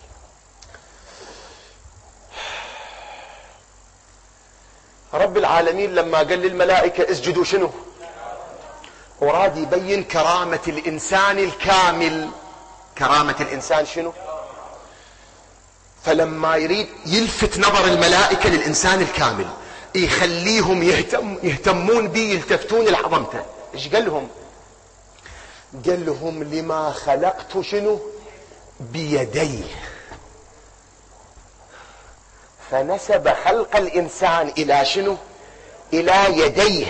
رب العالمين لما قال للملائكة اسجدوا شنو؟ وراد يبين كرامة الإنسان الكامل. كرامة الإنسان شنو؟ فلما يريد يلفت نظر الملائكة للإنسان الكامل، يخليهم يهتمون به، يلتفتون لعظمته. ايش قال لهم؟ قال لهم لما خلقت شنو؟ بيدي. فنسب خلق الإنسان إلى شنو؟ إلى يديه،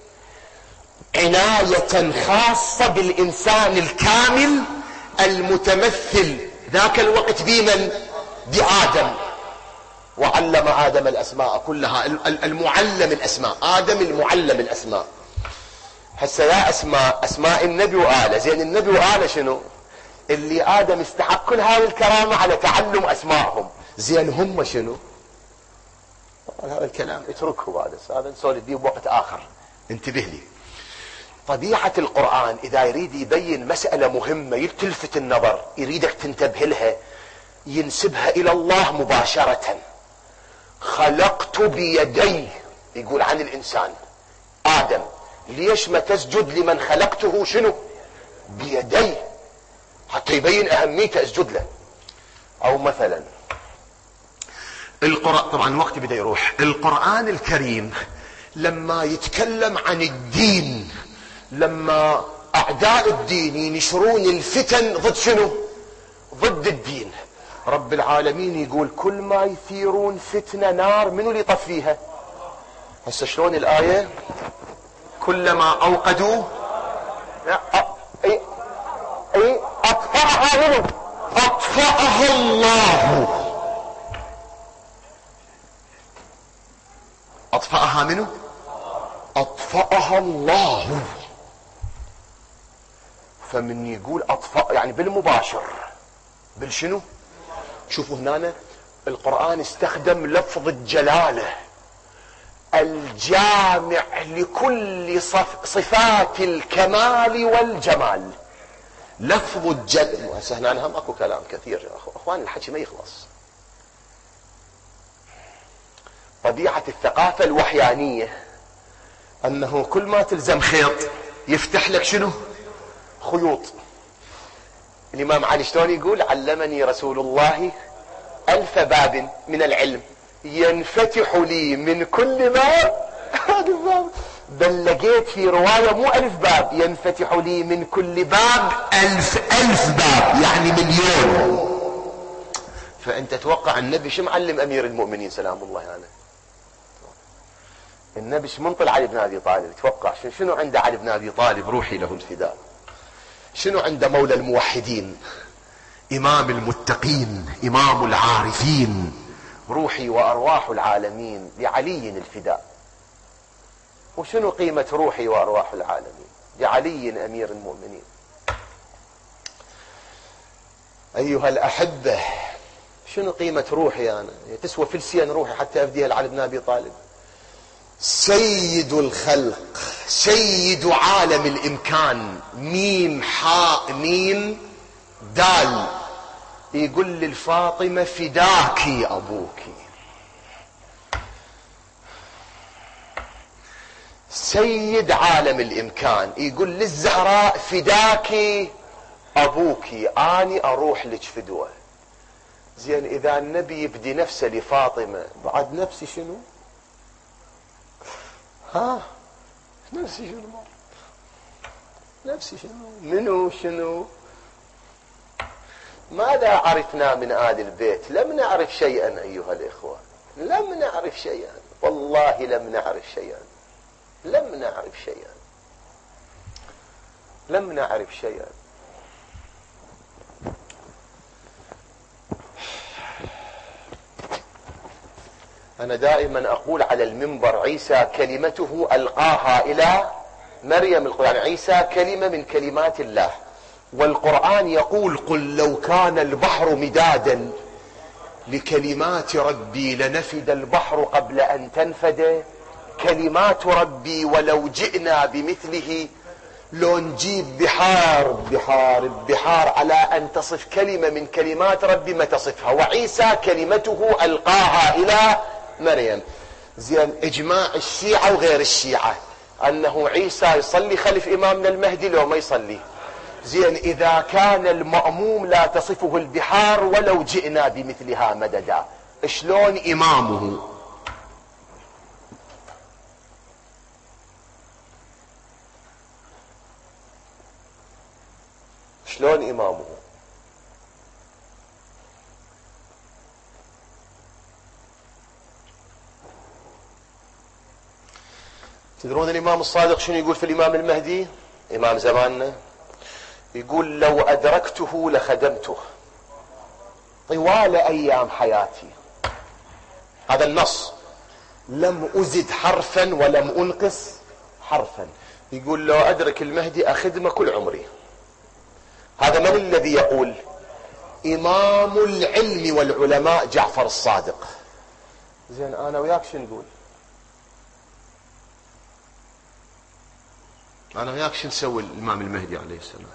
عناية خاصة بالإنسان الكامل المتمثل ذاك الوقت بمن؟ بآدم. وعلم آدم الأسماء كلها، المعلم الأسماء، آدم المعلم الأسماء. هسه يا أسماء النبي وآله، زين النبي وآله شنو؟ اللي آدم استحق كل هذه الكرامة على تعلم أسمائهم، زين هم شنو؟ هذا الكلام اتركه، هذا نسولف به بوقت آخر، انتبه لي. طبيعة القرآن إذا يريد يبين مسألة مهمة تلفت النظر، يريدك تنتبه لها، ينسبها إلى الله مباشرة. خلقت بيدي، يقول عن الإنسان آدم. ليش ما تسجد لمن خلقته شنو؟ بيدي، حتى يبين أهميته اسجد له. أو مثلا القرآن، طبعا الوقت بدأ يروح. القرآن الكريم لما يتكلم عن الدين، لما أعداء الدين ينشرون الفتن ضد شنو؟ ضد الدين، رب العالمين يقول كل ما يثيرون فتنة نار، منو اللي يطفيها؟ هسه شلون الآية؟ كلما أوقدوا أطفأها منه، أطفأها الله. أطفأها منه، أطفأها الله. فمن يقول أطفأ يعني بالمباشر، بالشنو؟ شوفوا هنا القرآن استخدم لفظ الجلالة الجامع لكل صفات الكمال والجمال. لفظ الجلالة. هسه هنا هم اكو كلام كثير اخوان، الحكي ما يخلص. طبيعة الثقافة الوحيانية انه كل ما تلزم خيط يفتح لك شنو؟ خيوط. الإمام علي شلون يقول؟ علمني رسول الله 1000 باب من العلم ينفتح لي من كل باب. بل لقيت في رواية مو 1000 باب، ينفتح لي من كل باب 1000 باب، يعني مليون. فأنت توقع النبي شو معلم أمير المؤمنين سلام الله عليه؟ النبي شو منطل علي بن أبي طالب؟ توقع شنو عنده علي بن أبي طالب؟ روحي له الفداء. شنو عند مولى الموحدين، إمام المتقين، إمام العارفين؟ روحي وأرواح العالمين لعلي الفداء. وشنو قيمة روحي وأرواح العالمين؟ لعلي أمير المؤمنين. أيها الأحبة، شنو قيمة روحي أنا؟ تسوى فلسين روحي حتى أفديها لعلي بن أبي طالب. سيد الخلق، سيد عالم الإمكان، ميم حاء ميم دال، يقول للفاطمة فداكي أبوك. سيد عالم الإمكان يقول للزهراء فداكي أبوك، أني أروح لك فدوة. زين إذا النبي يبدي نفسه لفاطمة، بعد نفسي شنو؟ نفسي شنو؟ نفسي شنو؟ منو شنو؟ ماذا عرفنا من آل البيت؟ لم نعرف شيئا أيها الإخوة، لم نعرف شيئا، والله لم نعرف شيئا، لم نعرف شيئا، لم نعرف شيئا. أنا دائما أقول على المنبر عيسى كلمته ألقاها إلى مريم، يعني عيسى كلمة من كلمات الله، والقرآن يقول قل لو كان البحر مدادا لكلمات ربي لنفد البحر قبل أن تنفد كلمات ربي ولو جئنا بمثله. لو نجيب بحار على أن تصف كلمة من كلمات ربي ما تصفها، وعيسى كلمته ألقاها إلى مريم. زين، إجماع الشيعة وغير الشيعة أنه عيسى يصلي خلف إمامنا المهدي لو ما يصلي. زين، إذا كان المأموم لا تصفه البحار ولو جئنا بمثلها مددا، شلون إمامه؟ شلون إمامه؟ تدرون الإمام الصادق شنو يقول في الإمام المهدي؟ إمام زماننا يقول لو أدركته لخدمته طوال أيام حياتي. هذا النص، لم أزد حرفا ولم أنقص حرفا. يقول لو أدرك المهدي أخدمه كل عمري. هذا من الذي يقول؟ إمام العلم والعلماء جعفر الصادق. زين، أنا وياك شو نقول؟ أنا وياك شو نسوي الإمام المهدي عليه السلام؟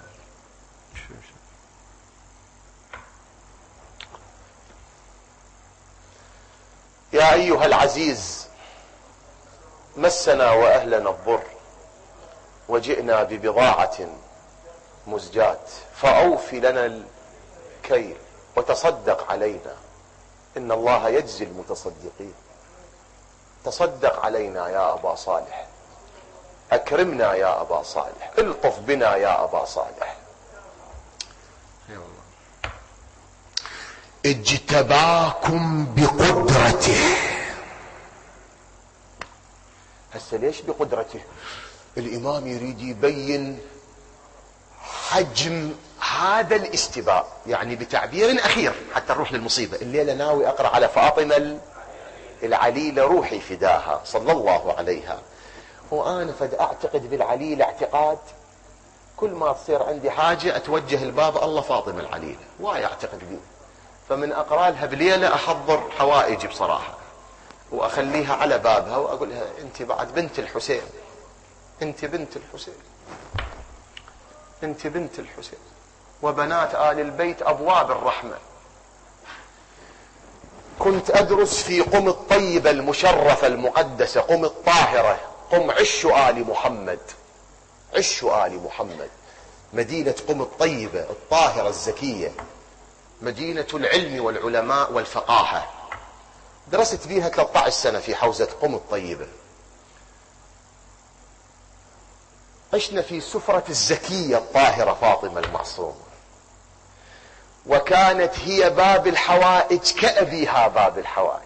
يا أيها العزيز، مسنا وأهلنا الضر وجئنا ببضاعة مزجاة فأوف لنا الكيل وتصدق علينا إن الله يجزي المتصدقين. تصدق علينا يا أبا صالح، أكرمنا يا أبا صالح، الطف بنا يا أبا صالح. اجتباكم بقدرته. هسه ليش بقدرته؟ الإمام يريد يبين حجم هذا الاستباء، يعني بتعبير أخير حتى نروح للمصيبة. الليلة ناوي أقرأ على فاطمة العليلة روحي فداها صلى الله عليها، وأنا فد أعتقد بالعليلة اعتقاد كل ما تصير عندي حاجة أتوجه الباب الله فاطمة العليلة، واي أعتقد بيه. فمن أقرأ لها بليلة أحضر حوائجي بصراحة وأخليها على بابها وأقول لها أنت بعد بنت الحسين، أنت بنت الحسين، أنت بنت الحسين، وبنات آل البيت أبواب الرحمة. كنت أدرس في قم الطيبة المشرفة المقدسة، قم الطاهرة، قم عش آل محمد، عش آل محمد، مدينة قم الطيبة الطاهرة الزكية، مدينة العلم والعلماء والفقاهة. درست بيها 13 سنة في حوزة قم الطيبة. عشنا في سفرة الزكية الطاهرة فاطمة المعصومة، وكانت هي باب الحوائج كأبيها باب الحوائج.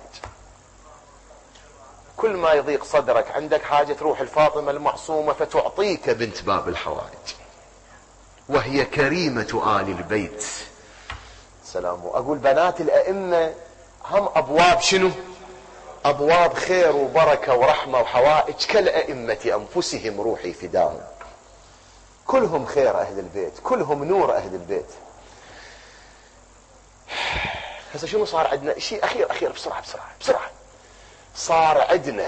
كل ما يضيق صدرك عندك حاجة تروح الفاطمة المعصومة فتعطيك بنت باب الحوائج، وهي كريمة آل البيت. سلام. أقول بنات الأئمة هم أبواب شنو؟ أبواب خير وبركة ورحمة وحوائج كالأئمة أنفسهم روحي فداهم. كلهم خير أهل البيت، كلهم نور أهل البيت. هسه شنو صار عندنا؟ شيء أخير بسرعة صار عندنا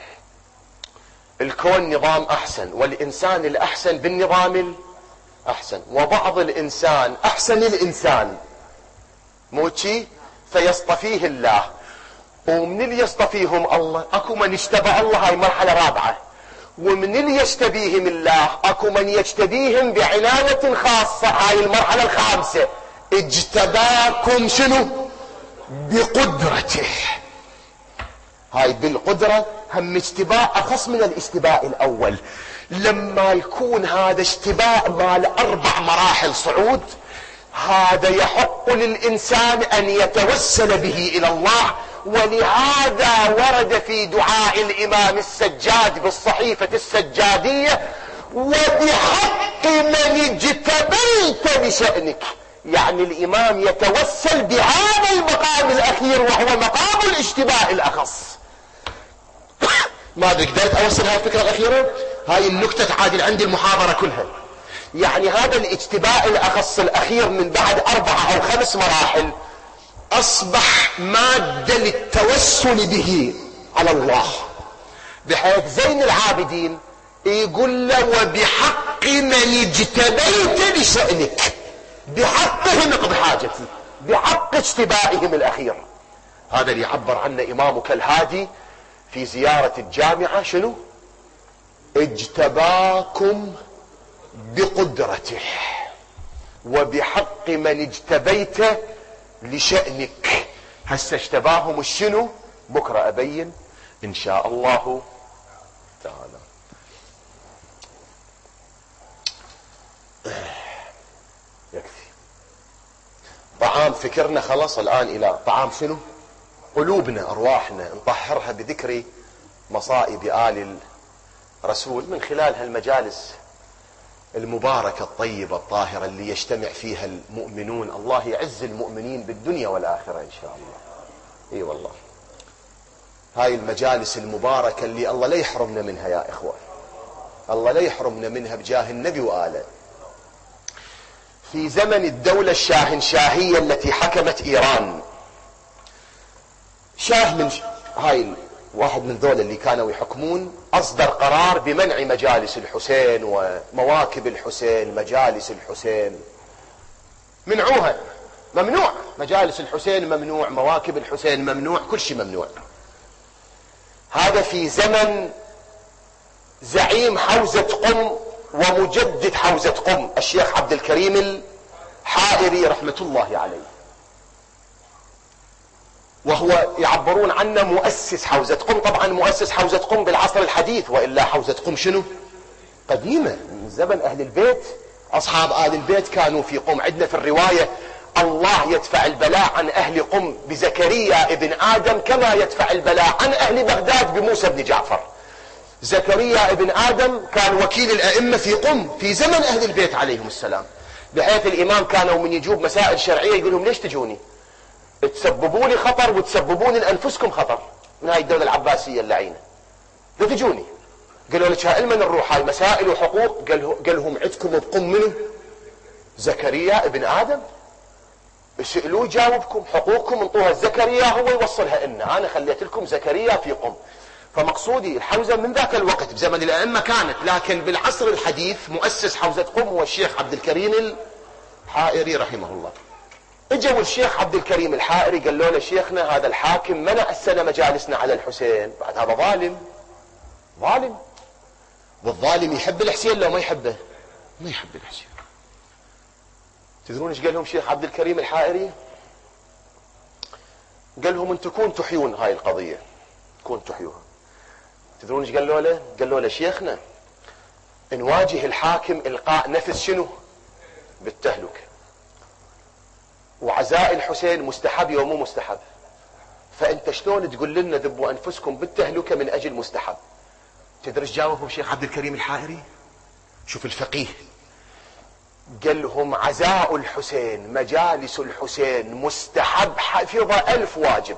الكون نظام أحسن، والإنسان الأحسن بالنظام الأحسن، وبعض الإنسان أحسن الإنسان موتي فيصطفيه الله، ومن اللي يصطفيهم الله اكو من يجتبى الله، هاي مرحلة رابعة. ومن اللي يجتبيهم الله اكو من يجتبيهم بعناية خاصة، هاي المرحلة الخامسة. اجتباكم شنو؟ بقدرته. هاي بالقدرة هم اجتباء اخص من الاجتباء الاول. لما يكون هذا اجتباء مال 4 مراحل صعود، هذا يحق للإنسان أن يتوسل به إلى الله ولهذا ورد في دعاء الإمام السجاد بالصحيفة السجادية: وبحق من اجتبيت لشأنك. يعني الإمام يتوسل بهذا المقام الأخير وهو مقام الاشتباه الأخص. ما قدرت أوصل هاي الفكرة الأخيرة؟ هاي النكتة تعادل عندي المحاضرة كلها. يعني هذا الاجتباء الأخص الأخير من بعد 4 أو 5 مراحل أصبح مادة للتوسل به على الله، بحيث زين العابدين يقول له: وبحق من اجتبيت لشأنك، بحقهم اقض حاجتي، بحق اجتبائهم الأخير. هذا اللي يعبر عنه إمامك الهادي في زيارة الجامعة: شنو؟ اجتباكم بقدرته وبحق من اجتبيت لشأنك. هسه اجتباهم الشنو؟ بكرة أبين إن شاء الله تعالى. يكفي طعام فكرنا خلاص. الآن إلى طعام شنو؟ قلوبنا، أرواحنا، نطهرها بذكر مصائب آل الرسول من خلال هالمجالس المباركة الطيبة الطاهرة اللي يجتمع فيها المؤمنون. الله يعز المؤمنين بالدنيا والآخرة إن شاء الله. اي والله هاي المجالس المباركة اللي الله لا يحرمنا منها يا إخوة، الله لا يحرمنا منها بجاه النبي وآله. في زمن الدولة الشاهنشاهية التي حكمت إيران، شاه من هاي واحد من ذول اللي كانوا يحكمون أصدر قرار بمنع مجالس الحسين ومواكب الحسين. مجالس الحسين منعوها، ممنوع. مجالس الحسين ممنوع، مواكب الحسين ممنوع، كل شيء ممنوع. هذا في زمن زعيم حوزة قم ومجدد حوزة قم الشيخ عبد الكريم الحائري رحمة الله عليه، وهو يعبرون عنه مؤسس حوزة قم. طبعا مؤسس حوزة قم بالعصر الحديث، وإلا حوزة قم شنو؟ قديمة من زمن أهل البيت. أصحاب آل البيت كانوا في قم. عندنا في الرواية: الله يدفع البلاء عن أهل قم بزكريا ابن آدم كما يدفع البلاء عن أهل بغداد بموسى بن جعفر. زكريا ابن آدم كان وكيل الأئمة في قم في زمن أهل البيت عليهم السلام، بحيث الإمام كانوا من يجوب مسائل شرعية يقول لهم: ليش تجوني؟ تسببوا لي خطر وتسببون لأنفسكم خطر من هاي الدولة العباسية اللعينة. لا تجوني. قالوا لك: علما نروح هاي مسائل وحقوق. قال لهم: عندكم بقم منه زكريا ابن آدم، اسألوه جاوبكم، حقوقكم انطوها زكريا هو يوصلها لنا، أنا خليت لكم زكريا في قم. فمقصودي الحوزة من ذاك الوقت بزمن الأئمة كانت، لكن بالعصر الحديث مؤسس حوزة قم هو الشيخ عبد الكريم الحائري رحمه الله. اجوا الشيخ عبد الكريم الحائري قالوا له: شيخنا هذا الحاكم منع السنة مجالسنا على الحسين، بعد هذا ظالم. ظالم، والظالم يحب الحسين لو ما يحبه؟ ما يحب الحسين. تدرون ايش قال لهم الشيخ عبد الكريم الحائري؟ قال لهم: انتم كون تحيون هاي القضية، كون تحيوها. تدرون ايش قالوا له؟ قالوا له: شيخنا نواجه الحاكم القاء نفس شنو؟ بالتهلكة. وعزاء الحسين مستحب ومو مستحب، فانت شلون تقول لنا ذبوا انفسكم بالتهلكة من اجل مستحب؟ تدري ايش جاوبهم الشيخ عبد الكريم الحائري؟ شوف الفقيه، قال لهم: عزاء الحسين مجالس الحسين مستحب حفظ 1000 واجب.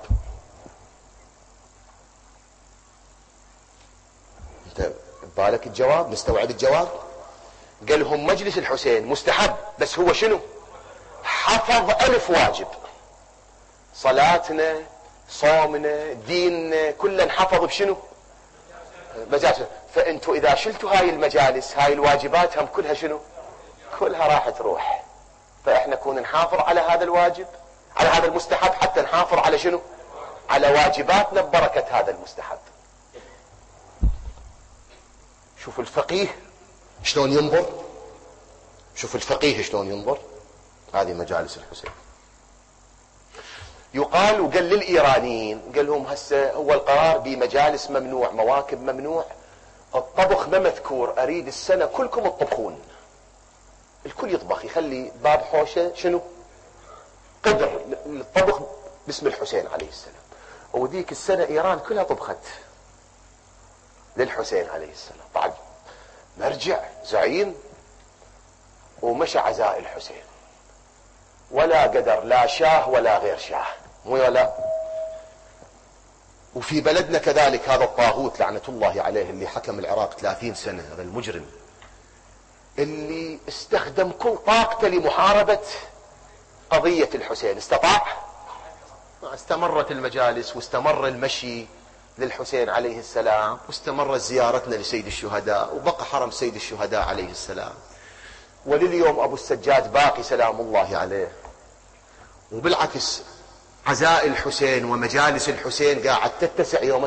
انت بالك الجواب؟ مستوعب الجواب؟ قال لهم: مجلس الحسين مستحب، بس هو شنو؟ حفظ 1000 واجب. صلاتنا، صومنا، ديننا، كلنا نحفظ بشنو؟ مجالس. فانتوا اذا شلتوا هاي المجالس، هاي الواجبات هم كلها شنو؟ كلها راح تروح. فاحنا كون نحافظ على هذا الواجب، على هذا المستحب، حتى نحافظ على شنو؟ على واجباتنا ببركة هذا المستحب. شوف الفقيه شلون ينظر، شوف الفقيه شلون ينظر. هذه مجالس الحسين. يقال وقال للإيرانيين، قال لهم: هسه هو القرار بمجالس ممنوع، مواكب ممنوع، الطبخ ما مذكور، أريد السنة كلكم تطبخون، الكل يطبخ، يخلي باب حوشة شنو؟ قدر للطبخ باسم الحسين عليه السلام. وذيك السنة ايران كلها طبخت للحسين عليه السلام. بعد مرجع زعيم ومشى عزاء الحسين، ولا قدر لا شاه ولا غير شاه، مو ولا. وفي بلدنا كذلك هذا الطاغوت لعنة الله عليه اللي حكم العراق 30 سنة، هذا المجرم اللي استخدم كل طاقته لمحاربة قضية الحسين، استطاع؟ استمرت المجالس واستمر المشي للحسين عليه السلام، واستمرت زيارتنا لسيد الشهداء، وبقى حرم سيد الشهداء عليه السلام، ولليوم أبو السجاد باقي سلام الله عليه. وبالعكس عزاء الحسين ومجالس الحسين قاعد تتسع يوم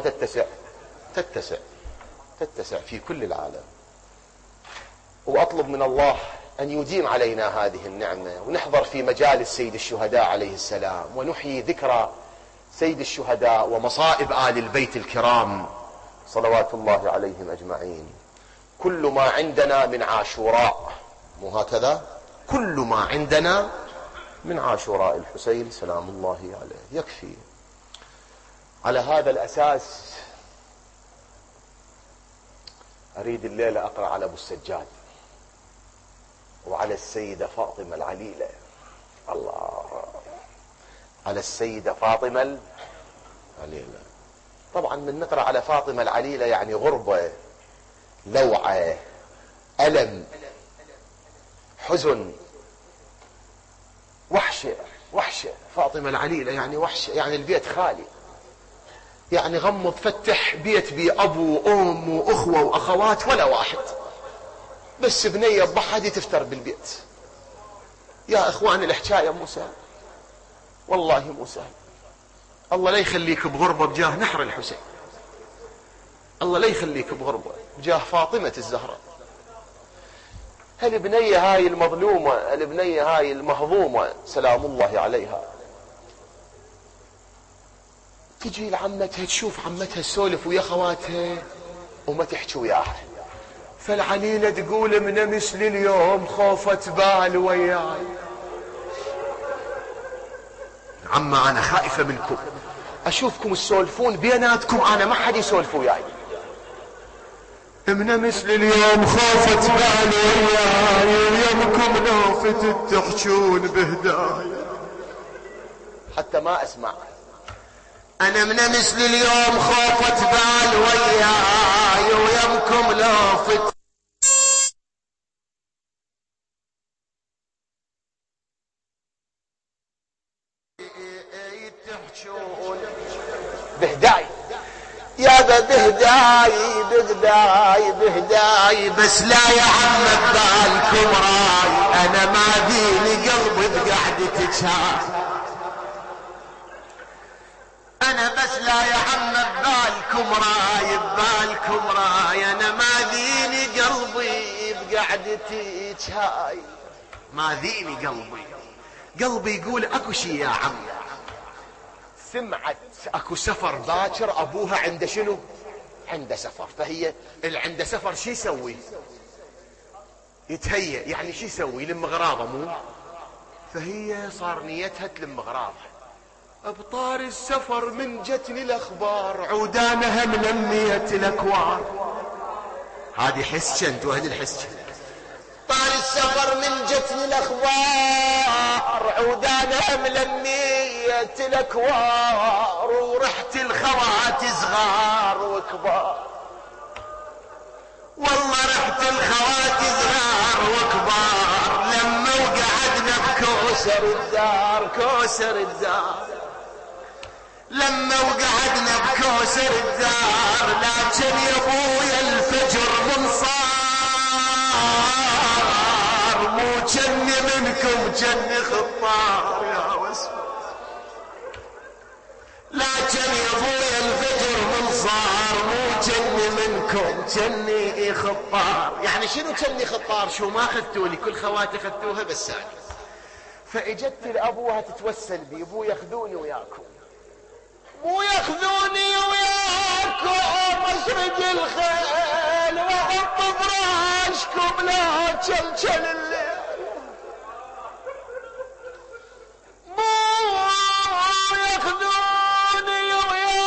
تتسع في كل العالم. وأطلب من الله أن يديم علينا هذه النعمة، ونحضر في مجالس سيد الشهداء عليه السلام، ونحيي ذكرى سيد الشهداء ومصائب آل البيت الكرام صلوات الله عليهم أجمعين. كل ما عندنا من عاشوراء، مو هكذا؟ كل ما عندنا من عاشوراء الحسين سلام الله عليه يكفي. على هذا الأساس أريد الليلة أقرأ على أبو السجاد وعلى السيدة فاطمة العليلة. الله، على السيدة فاطمة العليلة. طبعا من نقرأ على فاطمة العليلة يعني غربة، لوعة، ألم، حزن، وحشة. فاطمة العليلة يعني وحشة، يعني البيت خالي، يعني غمض فتح بيت بي أبو وأم وأخوة وأخوات ولا واحد، بس بنية بحدي تفتر بالبيت. يا إخواني الحكاية مو سهل، والله مو سهل. الله لا يخليك بغربة بجاه نحر الحسين، الله لا يخليك بغربة بجاه فاطمة الزهراء. هالبنية هاي المظلومة، البنية هاي المهضومة سلام الله عليها، تجي لعمتها تشوف عمتها تسولف ويا خواتها وما تحكي وياها، فالعليلة تقول من مثل اليوم خوفت بال وياي. عما أنا خائفة منكم، أشوفكم تسولفون بيناتكم، أنا ما حد يسولف وياي. من مثل اليوم خوفت بال وياي، ويمكم نافت تحجون بهدايا. حتى ما أسمع. أنا من مثل اليوم خوفت بال وياي، ويمكم لافت تحجون بهداي. يا بهداي بس لا يا عم ببالكم راي، أنا ما ذيني قلبي بقعدتك هاي. أنا بس لا يا عم ببالكم راي، أنا ما ذيني قلبي بقعدتك هاي. ما ذيني قلبي يقول اكو شي يا عم. سمعت اكو سفر باكر، ابوها عنده شنو؟ عنده سفر. فهي اللي عنده سفر شي يسوي؟ يتهيأ، يعني شي يسوي؟ يلم اغراضه، مو؟ فهي صار نيتها تلم اغراضها. ابطار السفر من جتني الاخبار، عودانها ملمية الاكوار. هذه حسشنت وهذه الحسشنت. طار السفر من جتني الاخبار، عودانها ملمية الاكوار، ورحت الخوات صغار وكبار. والله رحت الخوات صغار وكبار، لما وقعدنا بكوسر الدار، لما وقعدنا بكوسر الدار. لكن يا ابويا الفجر من صار، مو جني منكم جني خطار يا وسم. لكن يا ابويا الفجر من صار، مو جني منكم جني خطار. يعني شنو جني خطار؟ شو ما اخذتوني؟ كل خواتي اخذتوها بس انا. فاجت لابوها تتوسل بي، ابو ياخذوني وياكم، مو ياخذوني وياكم اشرق الخيل واحط فراشكم لا تشلشل الليل. مو ياخذوني وياكم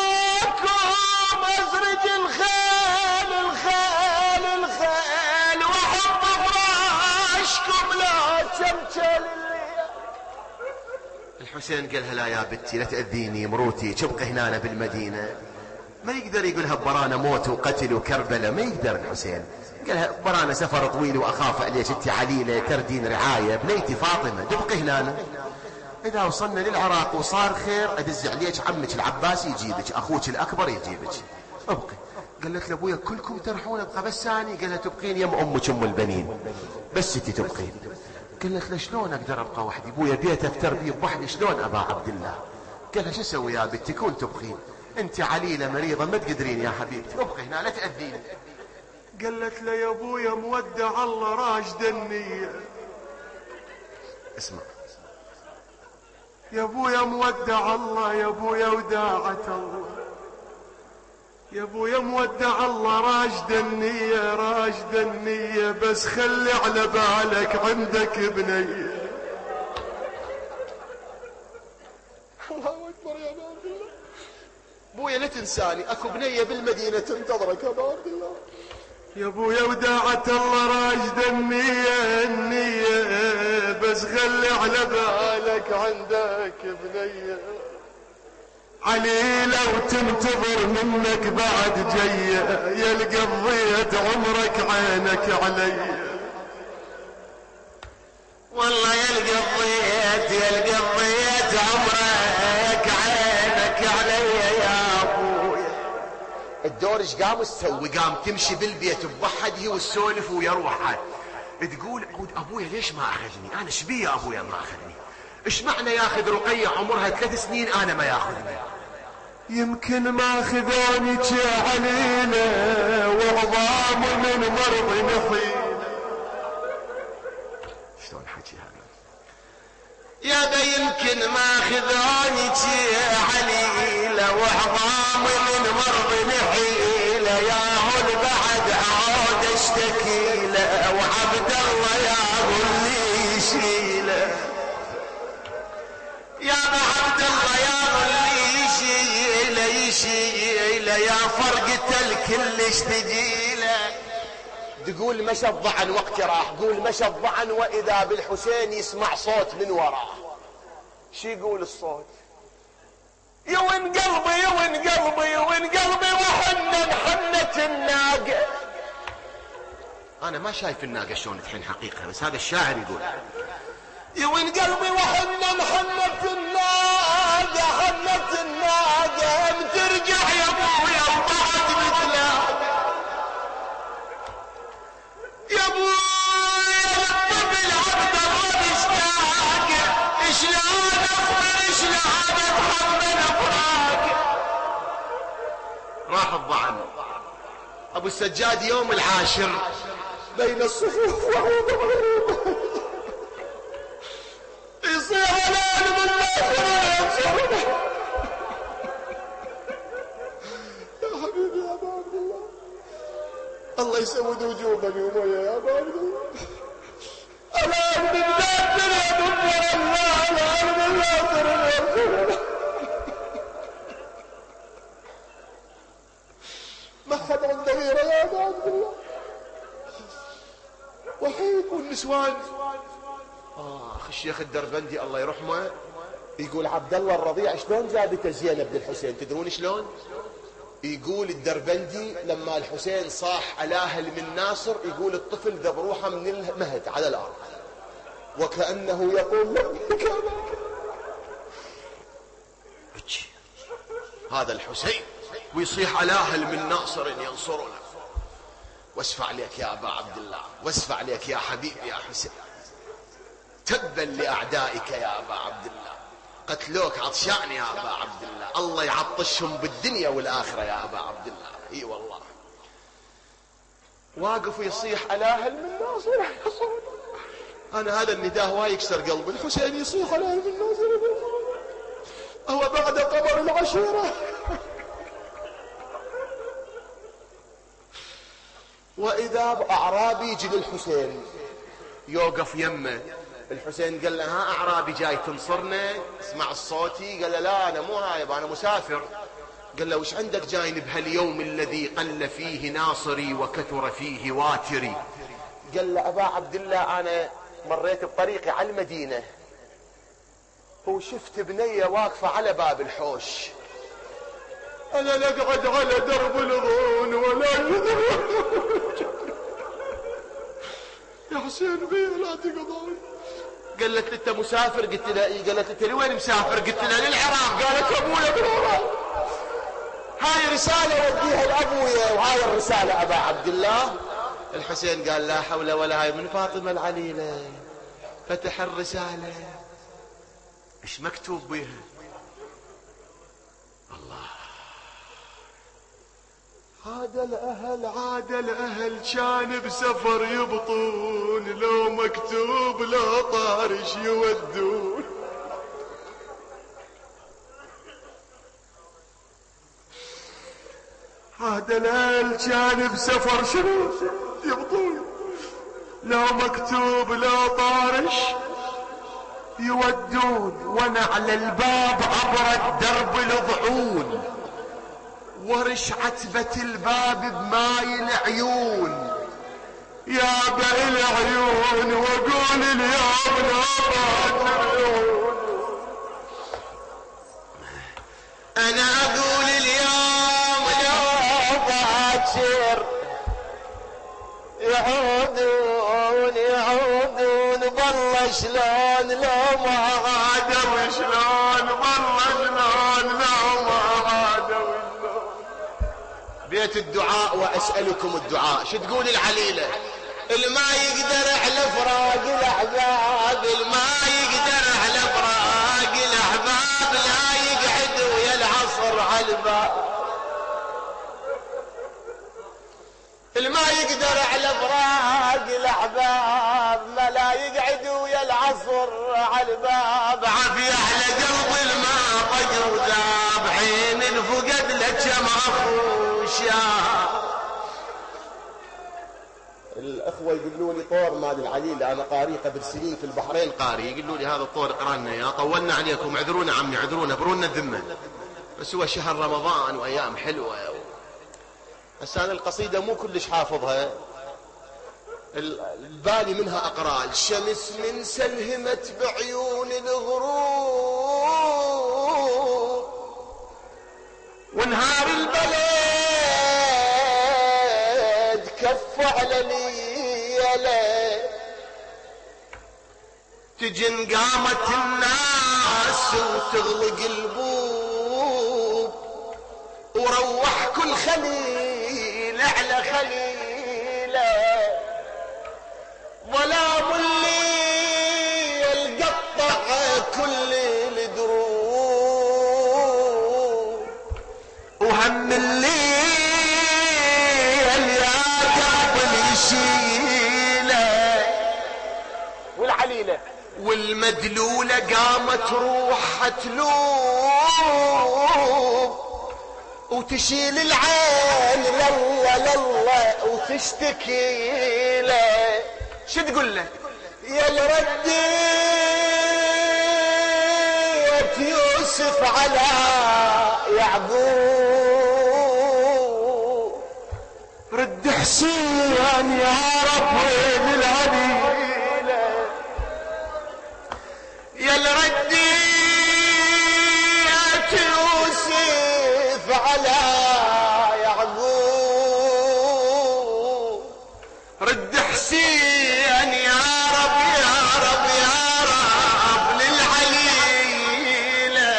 الحسين قالها لا يا بنتي لا تأذيني مروتي تبقي هنا بالمدينة. ما يقدر يقولها برانا موت وقتل وكربلة، ما يقدر الحسين. قالها برانا سفر طويل وأخاف عليك انت عليلة تردين رعاية، بنيتي فاطمة تبقي هنا. إذا وصلنا للعراق وصار خير أدز عليك عمك العباس يجيبك، أخوك الأكبر يجيبك، ابقي. قالت لأبويا كلكم ترحون ابقى بس أني؟ قالها تبقين يم أمك أم البنين، بس انت تبقين. قالت له شلون أقدر أبقى وحدي؟ أبويا بيته في تربية بوحدي، شلون أبا عبد الله؟ قالها شو أسوي يا بنتي كون تبقين؟ أنت عليلة مريضة ما تقدرين يا حبيبتي، ابقي هنا لا تأذيني. قالت له يا ابويا مودع الله راشد النية. اسمع يا ابويا مودع الله، يا ابويا وداعة الله، يا ابويا مودع الله راشد النية راشد النية، بس خلي على بالك عندك بنية. الله اكبر يا ابا عبد الله. ابويا لا تنساني، اكو بنيه بالمدينه تنتظرك يا ابا عبد الله. يا ابويا وداعة الله راشد النية النية، بس خلي على بالك عندك بنية. عليلة وتنتظر منك بعد جية، يا القضيت عمرك عينك علي. والله يا القضيت عمرك عينك علي يا ابويا. الدور ايش قام تسوي؟ قام تمشي بالبيت بوحد هي والسولف ويا روحها. تقول عود ابويا ليش ما اخذني؟ انا ايش بي يا ابويا ما اخذني؟ ايش معنى ياخذ رقية عمرها 3 سنين انا ما ياخذني؟ يمكن ما خذانك يا عليلة وعظام من مرض نحيل. شلون حكي هذا؟ يا يمكن ما خذانك يا عليلة وعظام من مرض نحيلة، يا هل بعد اعود اشتكيله وعبد الله يا اللي يشيله. يا عبد الله يا اللي يشيله يا فرقة الكل اشتجيله. تقول مشى الضعن وقت راح، قول مشى الضعن واذا بالحسين يسمع صوت من وراه. شو يقول الصوت؟ يا وين قلبي يا وين قلبي يا وين قلبي حنت الناقة. انا ما شايف الناقة شلون تحن حقيقة، بس هذا الشاعر يقول يا وين قلبي حنت الناقة حنت الناقة، بترجع يا ابويا وبعد بتلاقى. يا ابويا الطفل عبد الله مشتاق، شلون اصبر شلون اتحمل فراق. راح الضعن. ابو السجاد يوم العاشر بين الصفوف وعود مغرب يصير الان بالناصر ينصرنا. يا حبيبي يا ابا عبد الله، الله يسود وجوبك ومويه يا ابا عبد الله. الان بالناصر ينصر الله، الان بالناصر ينصرنا. ما خذ عنده غيره يا ابا عبد الله، وحيد والنسوان. الشيخ الدربندي الله يرحمه يقول عبد الله الرضيع شلون جابته زينب بن الحسين؟ تدرون شلون؟ يقول الدربندي لما الحسين صاح على اهل من ناصر، يقول الطفل ذب روحه من المهد على الارض وكأنه يقول لبيك هذا الحسين، ويصيح على اهل من ناصر ينصرنا. واسفع لك يا ابا عبد الله، واسفع لك يا حبيبي يا حسين، تبا لاعدائك يا ابا عبد الله، قتلوك عطشان يا ابا عبد الله، الله يعطشهم بالدنيا والاخره يا ابا عبد الله. اي والله. واقف ويصيح على اهل من ناصر. انا هذا النداء هو يكسر قلبي. الحسين يصيح على اهل من ناصر، هو بعد قبر العشيره. واذا باعرابي يجي للحسين يوقف يمه. الحسين قال له ها اعرابي جاي تنصرنا؟ اسمع صوتي. قال له لا انا مو هايب، انا مسافر. قال له وش عندك جاي بهاليوم الذي قل فيه ناصري وكثر فيه واتري؟ قال له ابا عبد الله انا مريت بطريقي على المدينه وشفت بنية واقفة على باب الحوش. انا لا اقعد على درب الغون ولا يا حسين بيه لا تقضون. قالت انت مسافر؟ قلت لها ايه. قالت انت لوين مسافر؟ قلت لها للعراق. قالت ابويا بالعراق. هاي رسالة وديها لابويا وهاي الرسالة ابا عبد الله. الحسين قال لا حول ولا هاي من فاطمة العليلة. فتح الرسالة ايش مكتوب بها؟ الله. عاد الأهل كان بسفر يبطون، لو مكتوب لا طارش يودون. عاد الأهل كان بسفر شنو يبطون، لو مكتوب لا طارش يودون. وانا على الباب عبر الدرب الضعون، ورش عتبة الباب بماي العيون. يا بئ العيون واقول اليوم لا باكر. انا اقول اليوم لا باكر. يعودون بالله شلون لو ما عادوا شلون، والله شلون لو ما عادوا شلون. بيت الدعاء واسألكم الدعاء. شو تقول العليلة؟ الما يقدر على فراق الاحباب، الما يقدر على فراق الاحباب، لا يقعد ويا العصر على الباب. الما يقدر على فراق الاحباب، ما لا يقعد ويا العصر على الباب. عافية على قلب الما طق وذاب، حين الفقد لك ما خوشا. الاخوه يقولوا لي طور مال العليلة، انا قاري قبل سنين في البحرين قاري، يقولوا لي هذا الطور اقرا لنا يا طولنا عليكم، اعذرونا عمي اعذرونا، برونا الذمه، بس هو شهر رمضان وايام حلوه. بس انا القصيده مو كلش حافظها، البالي منها اقرا. الشمس من سلهمت بعيون الغروب، ونهار البلد كف على ليله، تجن قامت الناس وتغلق البوب، وروح كل خليل على خليله، ظلام الليل قطع كل الدروب، وهم الليل يا قابل يشيله. والعليلة والمدلولة قامت روحها تلوب، وتشيل العين لله لله وتشتكي له. شو تقول له؟ يا رديت يوسف على يعقوب، رد حسين يا رب وين العليلة، يا رديت يوسف على يعقوب، رد حسين يا رب يا رب يا رب للعليلة.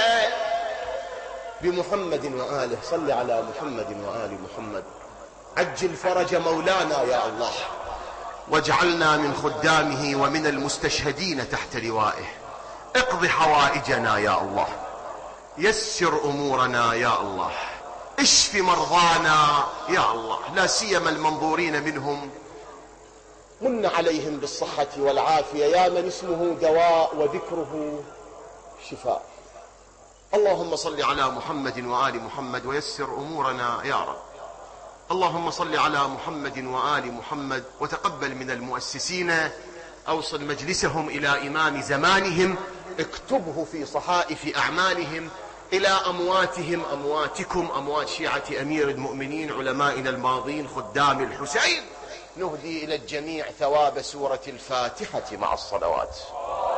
بمحمد وآله، صل على محمد وآل محمد. عجل فرج مولانا يا الله، واجعلنا من خدامه ومن المستشهدين تحت لوائه. اقض حوائجنا يا الله، يسر امورنا يا الله، اشف مرضانا يا الله، لا سيما المنظورين منهم، من عليهم بالصحة والعافية يا من اسمه دواء وذكره شفاء. اللهم صل على محمد وآل محمد ويسر امورنا يا رب. اللهم صل على محمد وآل محمد وتقبل من المؤسسين، اوصل مجلسهم الى امام زمانهم، اكتبه في صحائف اعمالهم الى امواتهم، امواتكم، اموات شيعة امير المؤمنين علمائنا الماضين خدام الحسين. نهدي الى الجميع ثواب سورة الفاتحة مع الصلوات.